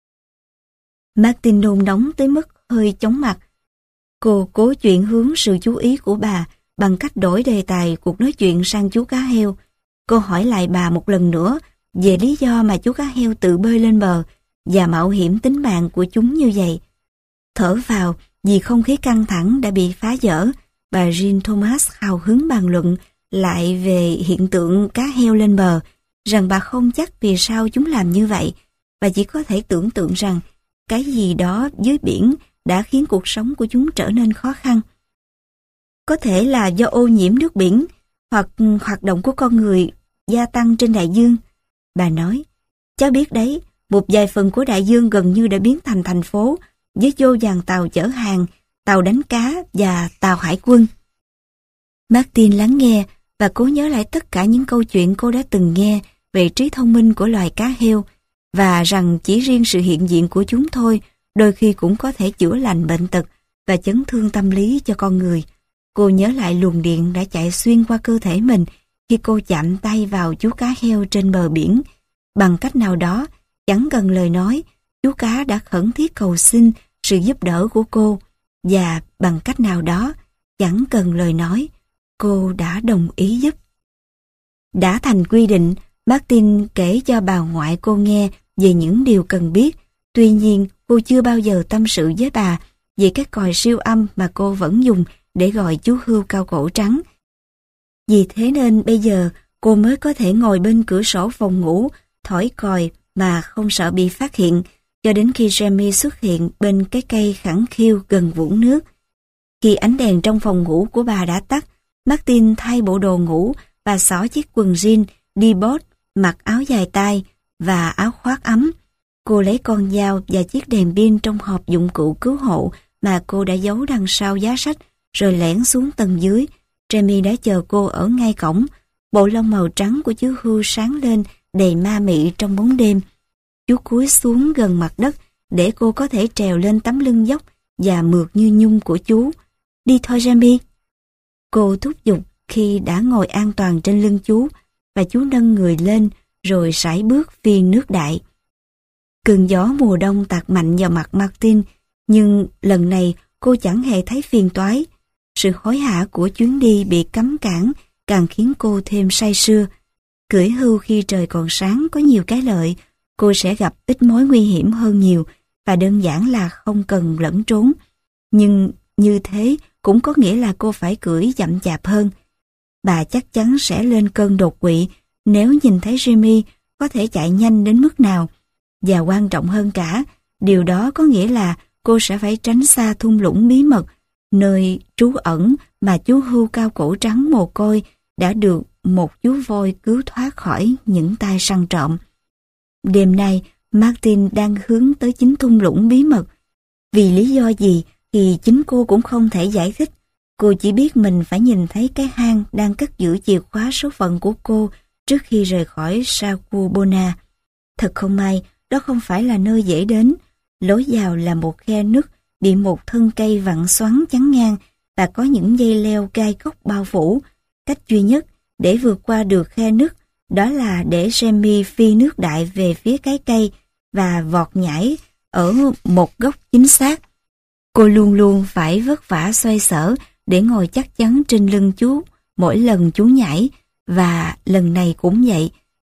Martin nôn nóng tới mức hơi chóng mặt. Cô cố chuyển hướng sự chú ý của bà bằng cách đổi đề tài cuộc nói chuyện sang chú cá heo. Cô hỏi lại bà một lần nữa về lý do mà chú cá heo tự bơi lên bờ và mạo hiểm tính mạng của chúng như vậy. Thở vào vì không khí căng thẳng đã bị phá vỡ, bà Jean Thomas hào hứng bàn luận lại về hiện tượng cá heo lên bờ, rằng bà không chắc vì sao chúng làm như vậy. Bà chỉ có thể tưởng tượng rằng cái gì đó dưới biển đã khiến cuộc sống của chúng trở nên khó khăn. Có thể là do ô nhiễm nước biển hoặc hoạt động của con người gia tăng trên đại dương. Bà nói, cháu biết đấy, một vài phần của đại dương gần như đã biến thành thành phố với vô vàn tàu chở hàng, tàu đánh cá và tàu hải quân. Martin lắng nghe và cố nhớ lại tất cả những câu chuyện cô đã từng nghe về trí thông minh của loài cá heo, và rằng chỉ riêng sự hiện diện của chúng thôi đôi khi cũng có thể chữa lành bệnh tật và chấn thương tâm lý cho con người. Cô nhớ lại luồng điện đã chạy xuyên qua cơ thể mình khi cô chạm tay vào chú cá heo trên bờ biển. Bằng cách nào đó, chẳng cần lời nói, chú cá đã khẩn thiết cầu xin sự giúp đỡ của cô, và bằng cách nào đó, chẳng cần lời nói, cô đã đồng ý giúp. Đã thành quy định, Martin kể cho bà ngoại cô nghe về những điều cần biết. Tuy nhiên, cô chưa bao giờ tâm sự với bà về cái còi siêu âm mà cô vẫn dùng để gọi chú hươu cao cổ trắng. Vì thế nên bây giờ cô mới có thể ngồi bên cửa sổ phòng ngủ, thổi còi mà không sợ bị phát hiện, cho đến khi Jamie xuất hiện bên cái cây khẳng khiu gần vũng nước. Khi ánh đèn trong phòng ngủ của bà đã tắt, Martin thay bộ đồ ngủ và xỏ chiếc quần jean, đi bốt, mặc áo dài tay và áo khoác ấm. Cô lấy con dao và chiếc đèn pin trong hộp dụng cụ cứu hộ mà cô đã giấu đằng sau giá sách, rồi lẻn xuống tầng dưới. Jamie đã chờ cô ở ngay cổng. Bộ lông màu trắng của chú hươu sáng lên đầy ma mị trong bóng đêm. Chú cúi xuống gần mặt đất để cô có thể trèo lên tấm lưng dốc và mượt như nhung của chú. Đi thôi Jamie. Cô thúc giục khi đã ngồi an toàn trên lưng chú, và chú nâng người lên rồi sải bước phi nước đại. Cơn gió mùa đông tạt mạnh vào mặt Martin, nhưng lần này cô chẳng hề thấy phiền toái. Sự hối hả của chuyến đi bị cấm cản càng khiến cô thêm say sưa. Cưỡi hươu khi trời còn sáng có nhiều cái lợi, cô sẽ gặp ít mối nguy hiểm hơn nhiều, và đơn giản là không cần lẫn trốn. Nhưng như thế cũng có nghĩa là cô phải cưỡi chậm chạp hơn. Bà chắc chắn sẽ lên cơn đột quỵ nếu nhìn thấy Jamie có thể chạy nhanh đến mức nào. Và quan trọng hơn cả, điều đó có nghĩa là cô sẽ phải tránh xa thung lũng bí mật nơi trú ẩn mà chú hươu cao cổ trắng mồ côi đã được một chú voi cứu thoát khỏi những tay săn trộm. Đêm nay, Martin đang hướng tới chính thung lũng bí mật. Vì lý do gì thì chính cô cũng không thể giải thích. Cô chỉ biết mình phải nhìn thấy cái hang đang cất giữ chìa khóa số phận của cô trước khi rời khỏi Sakubona. Thật không may, đó không phải là nơi dễ đến. Lối vào là một khe nứt bị một thân cây vặn xoắn chắn ngang và có những dây leo gai góc bao phủ. Cách duy nhất để vượt qua được khe nứt đó là để Jamie phi nước đại về phía cái cây và vọt nhảy ở một góc chính xác. Cô luôn luôn phải vất vả xoay sở để ngồi chắc chắn trên lưng chú mỗi lần chú nhảy, và lần này cũng vậy.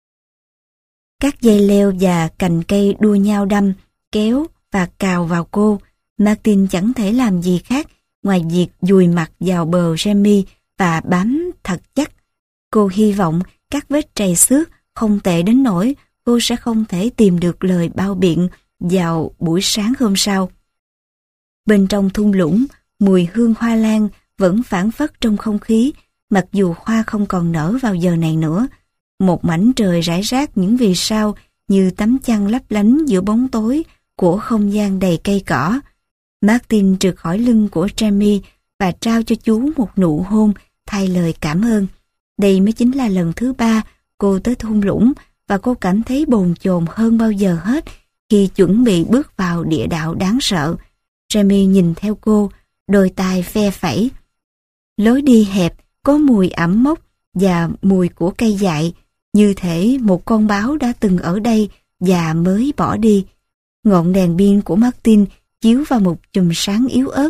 Các dây leo và cành cây đua nhau đâm, kéo và cào vào cô. Martin chẳng thể làm gì khác ngoài việc dùi mặt vào bờ Jamie và bám thật chắc. Cô hy vọng các vết trầy xước không tệ đến nỗi cô sẽ không thể tìm được lời bao biện vào buổi sáng hôm sau. Bên trong thung lũng, mùi hương hoa lan vẫn phảng phất trong không khí, mặc dù hoa không còn nở vào giờ này nữa. Một mảnh trời rải rác những vì sao như tấm chăn lấp lánh giữa bóng tối của không gian đầy cây cỏ. Martin trượt khỏi lưng của Jamie và trao cho chú một nụ hôn thay lời cảm ơn. Đây mới chính là lần thứ 3 cô tới thung lũng, và cô cảm thấy bồn chồn hơn bao giờ hết khi chuẩn bị bước vào địa đạo đáng sợ. Jamie nhìn theo cô, đôi tai phe phẩy. Lối đi hẹp có mùi ẩm mốc và mùi của cây dại, như thể một con báo đã từng ở đây và mới bỏ đi. Ngọn đèn pin của Martin chiếu vào một chùm sáng yếu ớt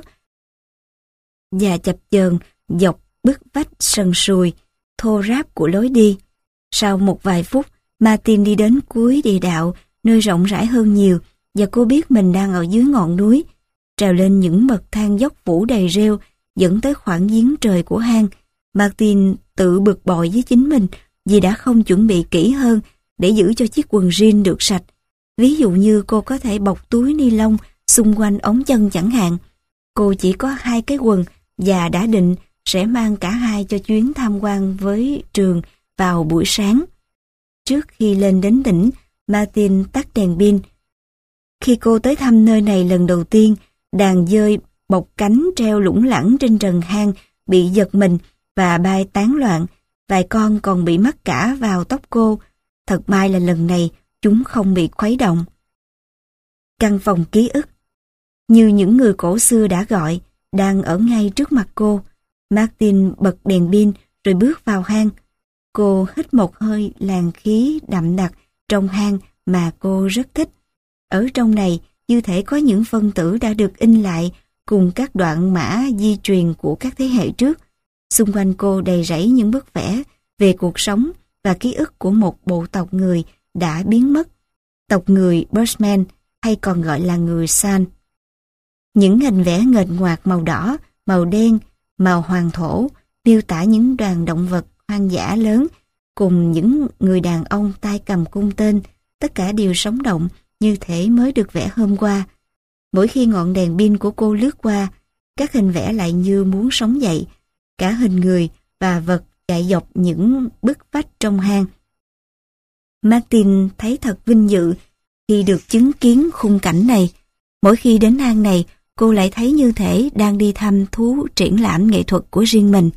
và chập chờn dọc bức vách sần sùi, thô ráp của lối đi. Sau một vài phút, Martin đi đến cuối địa đạo, nơi rộng rãi hơn nhiều, và cô biết mình đang ở dưới ngọn núi. Trèo lên những bậc thang dốc phủ đầy rêu dẫn tới khoảng giếng trời của hang. Martin tự bực bội với chính mình vì đã không chuẩn bị kỹ hơn để giữ cho chiếc quần jean được sạch. Ví dụ như cô có thể bọc túi ni lông xung quanh ống chân chẳng hạn. Cô chỉ có 2 cái quần và đã định sẽ mang cả hai cho chuyến tham quan với trường vào buổi sáng. Trước khi lên đến đỉnh, Martin tắt đèn pin. Khi cô tới thăm nơi này lần đầu tiên, đàn dơi bọc cánh treo lủng lẳng trên trần hang bị giật mình và bay tán loạn. Vài con còn bị mắc cả vào tóc cô. Thật may là lần này chúng không bị khuấy động. Căn phòng ký ức, như những người cổ xưa đã gọi, đang ở ngay trước mặt cô. Martin bật đèn pin rồi bước vào hang. Cô hít một hơi làn khí đậm đặc trong hang mà cô rất thích. Ở trong này như thể có những phân tử đã được in lại cùng các đoạn mã di truyền của các thế hệ trước. Xung quanh cô đầy rẫy những bức vẽ về cuộc sống và ký ức của một bộ tộc người đã biến mất. Tộc người Bushman, hay còn gọi là người San. Những hình vẽ nghệch ngoạc màu đỏ, màu đen, màu hoàng thổ miêu tả những đoàn động vật hoang dã lớn cùng những người đàn ông tay cầm cung tên, tất cả đều sống động như thể mới được vẽ hôm qua. Mỗi khi ngọn đèn pin của cô lướt qua, các hình vẽ lại như muốn sống dậy, cả hình người và vật chạy dọc những bức vách trong hang. Martin thấy thật vinh dự khi được chứng kiến khung cảnh này. Mỗi khi đến hang này, cô lại thấy như thể đang đi thăm thú triển lãm nghệ thuật của riêng mình.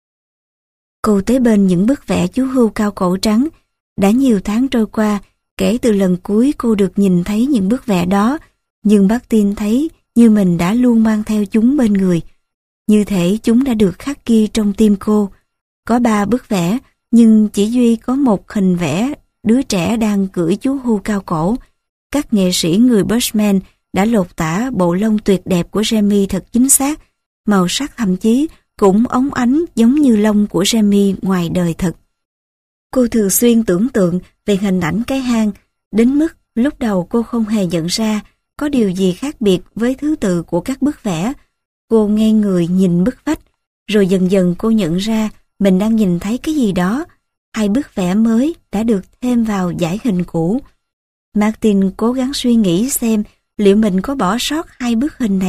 Cô tới bên những bức vẽ chú hươu cao cổ trắng. Đã nhiều tháng trôi qua kể từ lần cuối cô được nhìn thấy những bức vẽ đó, nhưng Martin thấy như mình đã luôn mang theo chúng bên người. Như thể chúng đã được khắc ghi trong tim cô. Có 3 bức vẽ, nhưng chỉ duy có một hình vẽ đứa trẻ đang cưỡi chú hươu cao cổ. Các nghệ sĩ người Bushman đã lột tả bộ lông tuyệt đẹp của Jamie thật chính xác, màu sắc thậm chí cũng óng ánh giống như lông của Jamie ngoài đời thật. Cô thường xuyên tưởng tượng về hình ảnh cái hang, đến mức lúc đầu cô không hề nhận ra có điều gì khác biệt với thứ tự của các bức vẽ. Cô ngây người nhìn bức vách, rồi dần dần cô nhận ra mình đang nhìn thấy cái gì đó. 2 bức vẽ mới đã được thêm vào dải hình cũ. Martin cố gắng suy nghĩ xem liệu mình có bỏ sót 2 bức hình này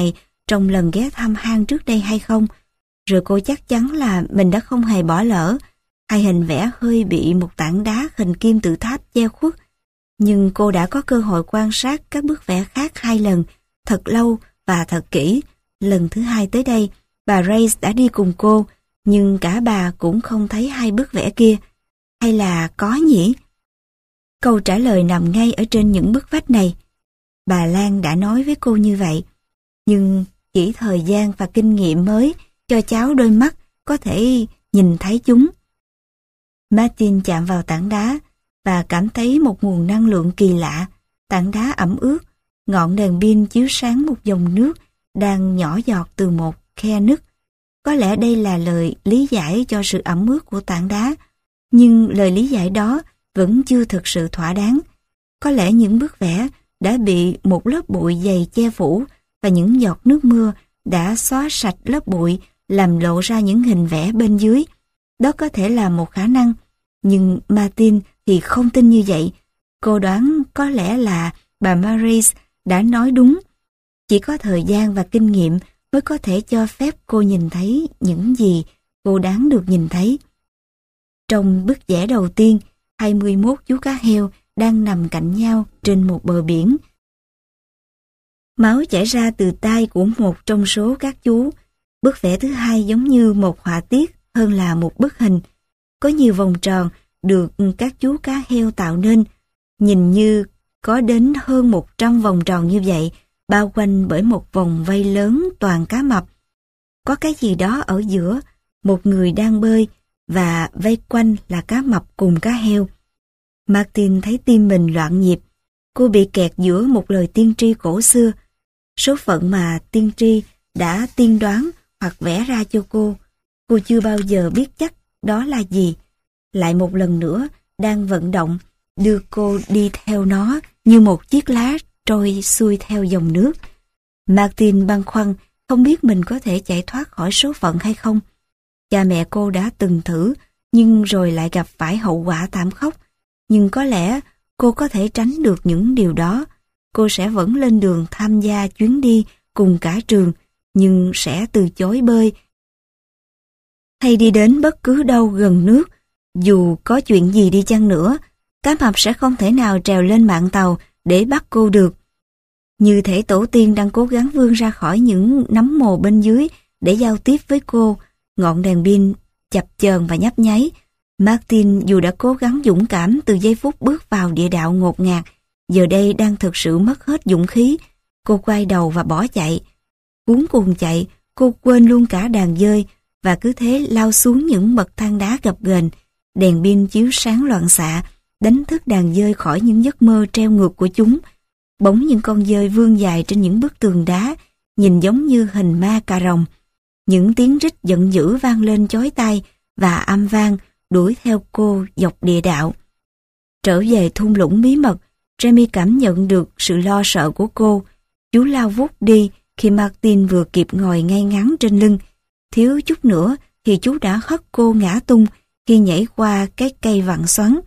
trong lần ghé thăm hang trước đây hay không, rồi cô chắc chắn là mình đã không hề bỏ lỡ. Hai hình vẽ hơi bị một tảng đá hình kim tự tháp che khuất, nhưng cô đã có cơ hội quan sát các bức vẽ khác 2 lần, thật lâu và thật kỹ. Lần thứ 2 tới đây, bà Race đã đi cùng cô, nhưng cả bà cũng không thấy 2 bức vẽ kia. Hay là có nhỉ? Câu trả lời nằm ngay ở trên những bức vách này. Bà Lan đã nói với cô như vậy, nhưng chỉ thời gian và kinh nghiệm mới cho cháu đôi mắt có thể nhìn thấy chúng. Martin chạm vào tảng đá và cảm thấy một nguồn năng lượng kỳ lạ. Tảng đá ẩm ướt, ngọn đèn pin chiếu sáng một dòng nước đang nhỏ giọt từ một khe nứt. Có lẽ đây là lời lý giải cho sự ẩm ướt của tảng đá, nhưng lời lý giải đó vẫn chưa thực sự thỏa đáng. Có lẽ những bức vẽ đã bị một lớp bụi dày che phủ và những giọt nước mưa đã xóa sạch lớp bụi, làm lộ ra những hình vẽ bên dưới. Đó có thể là một khả năng, nhưng Martin thì không tin như vậy. Cô đoán có lẽ là bà Maurice đã nói đúng. Chỉ có thời gian và kinh nghiệm mới có thể cho phép cô nhìn thấy những gì cô đáng được nhìn thấy. Trong bức vẽ đầu tiên, 21 chú cá heo đang nằm cạnh nhau trên một bờ biển. Máu chảy ra từ tay của một trong số các chú. Bức vẽ thứ 2 giống như một họa tiết hơn là một bức hình. Có nhiều vòng tròn được các chú cá heo tạo nên, nhìn như có đến hơn 100 vòng tròn như vậy, bao quanh bởi một vòng vây lớn toàn cá mập. Có cái gì đó ở giữa, một người đang bơi và vây quanh là cá mập cùng cá heo. Martin thấy tim mình loạn nhịp. Cô bị kẹt giữa một lời tiên tri cổ xưa, số phận mà tiên tri đã tiên đoán hoặc vẽ ra cho cô. Cô chưa bao giờ biết chắc đó là gì. Lại một lần nữa đang vận động, đưa cô đi theo nó như một chiếc lá trôi xuôi theo dòng nước. Martin băn khoăn không biết mình có thể chạy thoát khỏi số phận hay không. Cha mẹ cô đã từng thử, nhưng rồi lại gặp phải hậu quả thảm khốc. Nhưng có lẽ cô có thể tránh được những điều đó. Cô sẽ vẫn lên đường tham gia chuyến đi cùng cả trường, nhưng sẽ từ chối bơi hay đi đến bất cứ đâu gần nước. Dù có chuyện gì đi chăng nữa, cá mập sẽ không thể nào trèo lên mạn tàu để bắt cô được. Như thể tổ tiên đang cố gắng vươn ra khỏi những nấm mồ bên dưới để giao tiếp với cô. Ngọn đèn pin chập chờn và nhấp nháy. Martin dù đã cố gắng dũng cảm từ giây phút bước vào địa đạo ngột ngạt, giờ đây đang thực sự mất hết dũng khí. Cô quay đầu và bỏ chạy. Cuống cuồng chạy, cô quên luôn cả đàn dơi và cứ thế lao xuống những bậc thang đá gập ghềnh. Đèn pin chiếu sáng loạn xạ, đánh thức đàn dơi khỏi những giấc mơ treo ngược của chúng. Bỗng những con dơi vươn dài trên những bức tường đá, nhìn giống như hình ma cà rồng. Những tiếng rít giận dữ vang lên chói tai và âm vang đuổi theo cô dọc địa đạo. Trở về thung lũng bí mật, Jamie cảm nhận được sự lo sợ của cô. Chú lao vút đi khi Martin vừa kịp ngồi ngay ngắn trên lưng. Thiếu chút nữa thì chú đã hất cô ngã tung khi nhảy qua cái cây vặn xoắn.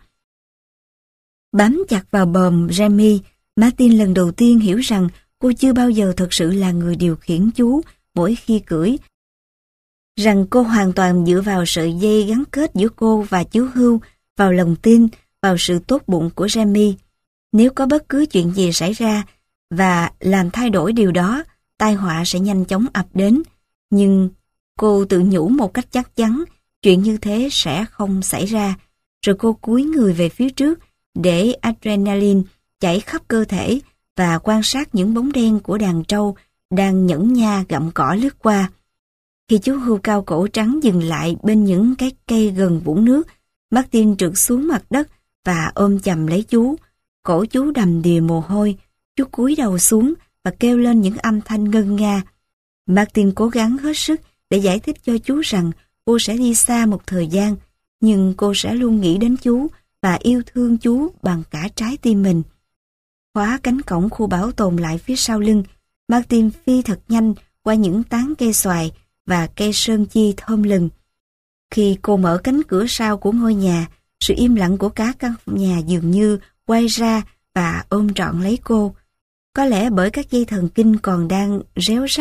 Bám chặt vào bờm Jamie, Martin lần đầu tiên hiểu rằng cô chưa bao giờ thật sự là người điều khiển chú mỗi khi cưỡi, rằng cô hoàn toàn dựa vào sợi dây gắn kết giữa cô và chú Hưu, vào lòng tin, vào sự tốt bụng của Jamie. Nếu có bất cứ chuyện gì xảy ra và làm thay đổi điều đó, tai họa sẽ nhanh chóng ập đến. Nhưng cô tự nhủ một cách chắc chắn chuyện như thế sẽ không xảy ra. Rồi cô cúi người về phía trước để adrenaline chảy khắp cơ thể và quan sát những bóng đen của đàn trâu đang nhẫn nha gặm cỏ lướt qua. Khi chú hươu cao cổ trắng dừng lại bên những cái cây gần vũng nước, Martin trượt xuống mặt đất và ôm chầm lấy chú. Cổ chú đầm đìa mồ hôi. Chú cúi đầu xuống và kêu lên những âm thanh ngân nga. Martin cố gắng hết sức để giải thích cho chú rằng cô sẽ đi xa một thời gian, nhưng cô sẽ luôn nghĩ đến chú và yêu thương chú bằng cả trái tim mình. Khóa cánh cổng khu bảo tồn lại phía sau lưng, Martin phi thật nhanh qua những tán cây xoài và cây sơn chi thơm lừng. Khi cô mở cánh cửa sau của ngôi nhà, sự im lặng của cả căn nhà dường như quay ra và ôm trọn lấy cô. Có lẽ bởi các dây thần kinh còn đang réo rắt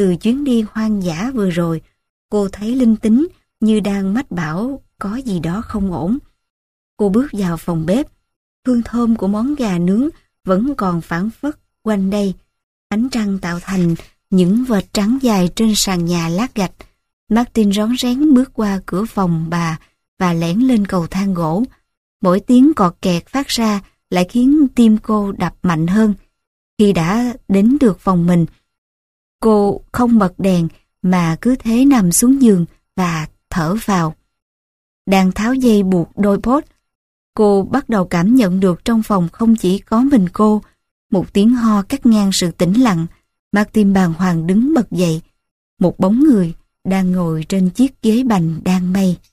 Từ chuyến đi hoang dã vừa rồi, cô thấy linh tính như đang mách bảo có gì đó không ổn. Cô bước vào phòng bếp. Hương thơm của món gà nướng vẫn còn phảng phất quanh đây. Ánh trăng tạo thành những vệt trắng dài trên sàn nhà lát gạch. Martin rón rén bước qua cửa phòng bà và lẻn lên cầu thang gỗ. Mỗi tiếng cọt kẹt phát ra lại khiến tim cô đập mạnh hơn. Khi đã đến được phòng mình, cô không bật đèn mà cứ thế nằm xuống giường và thở vào. Đang tháo dây buộc đôi pốt, cô bắt đầu cảm nhận được trong phòng không chỉ có mình cô. Một tiếng ho cắt ngang sự tĩnh lặng. Martin bàng hoàng đứng bật dậy. Một bóng người đang ngồi trên chiếc ghế bành đan mây.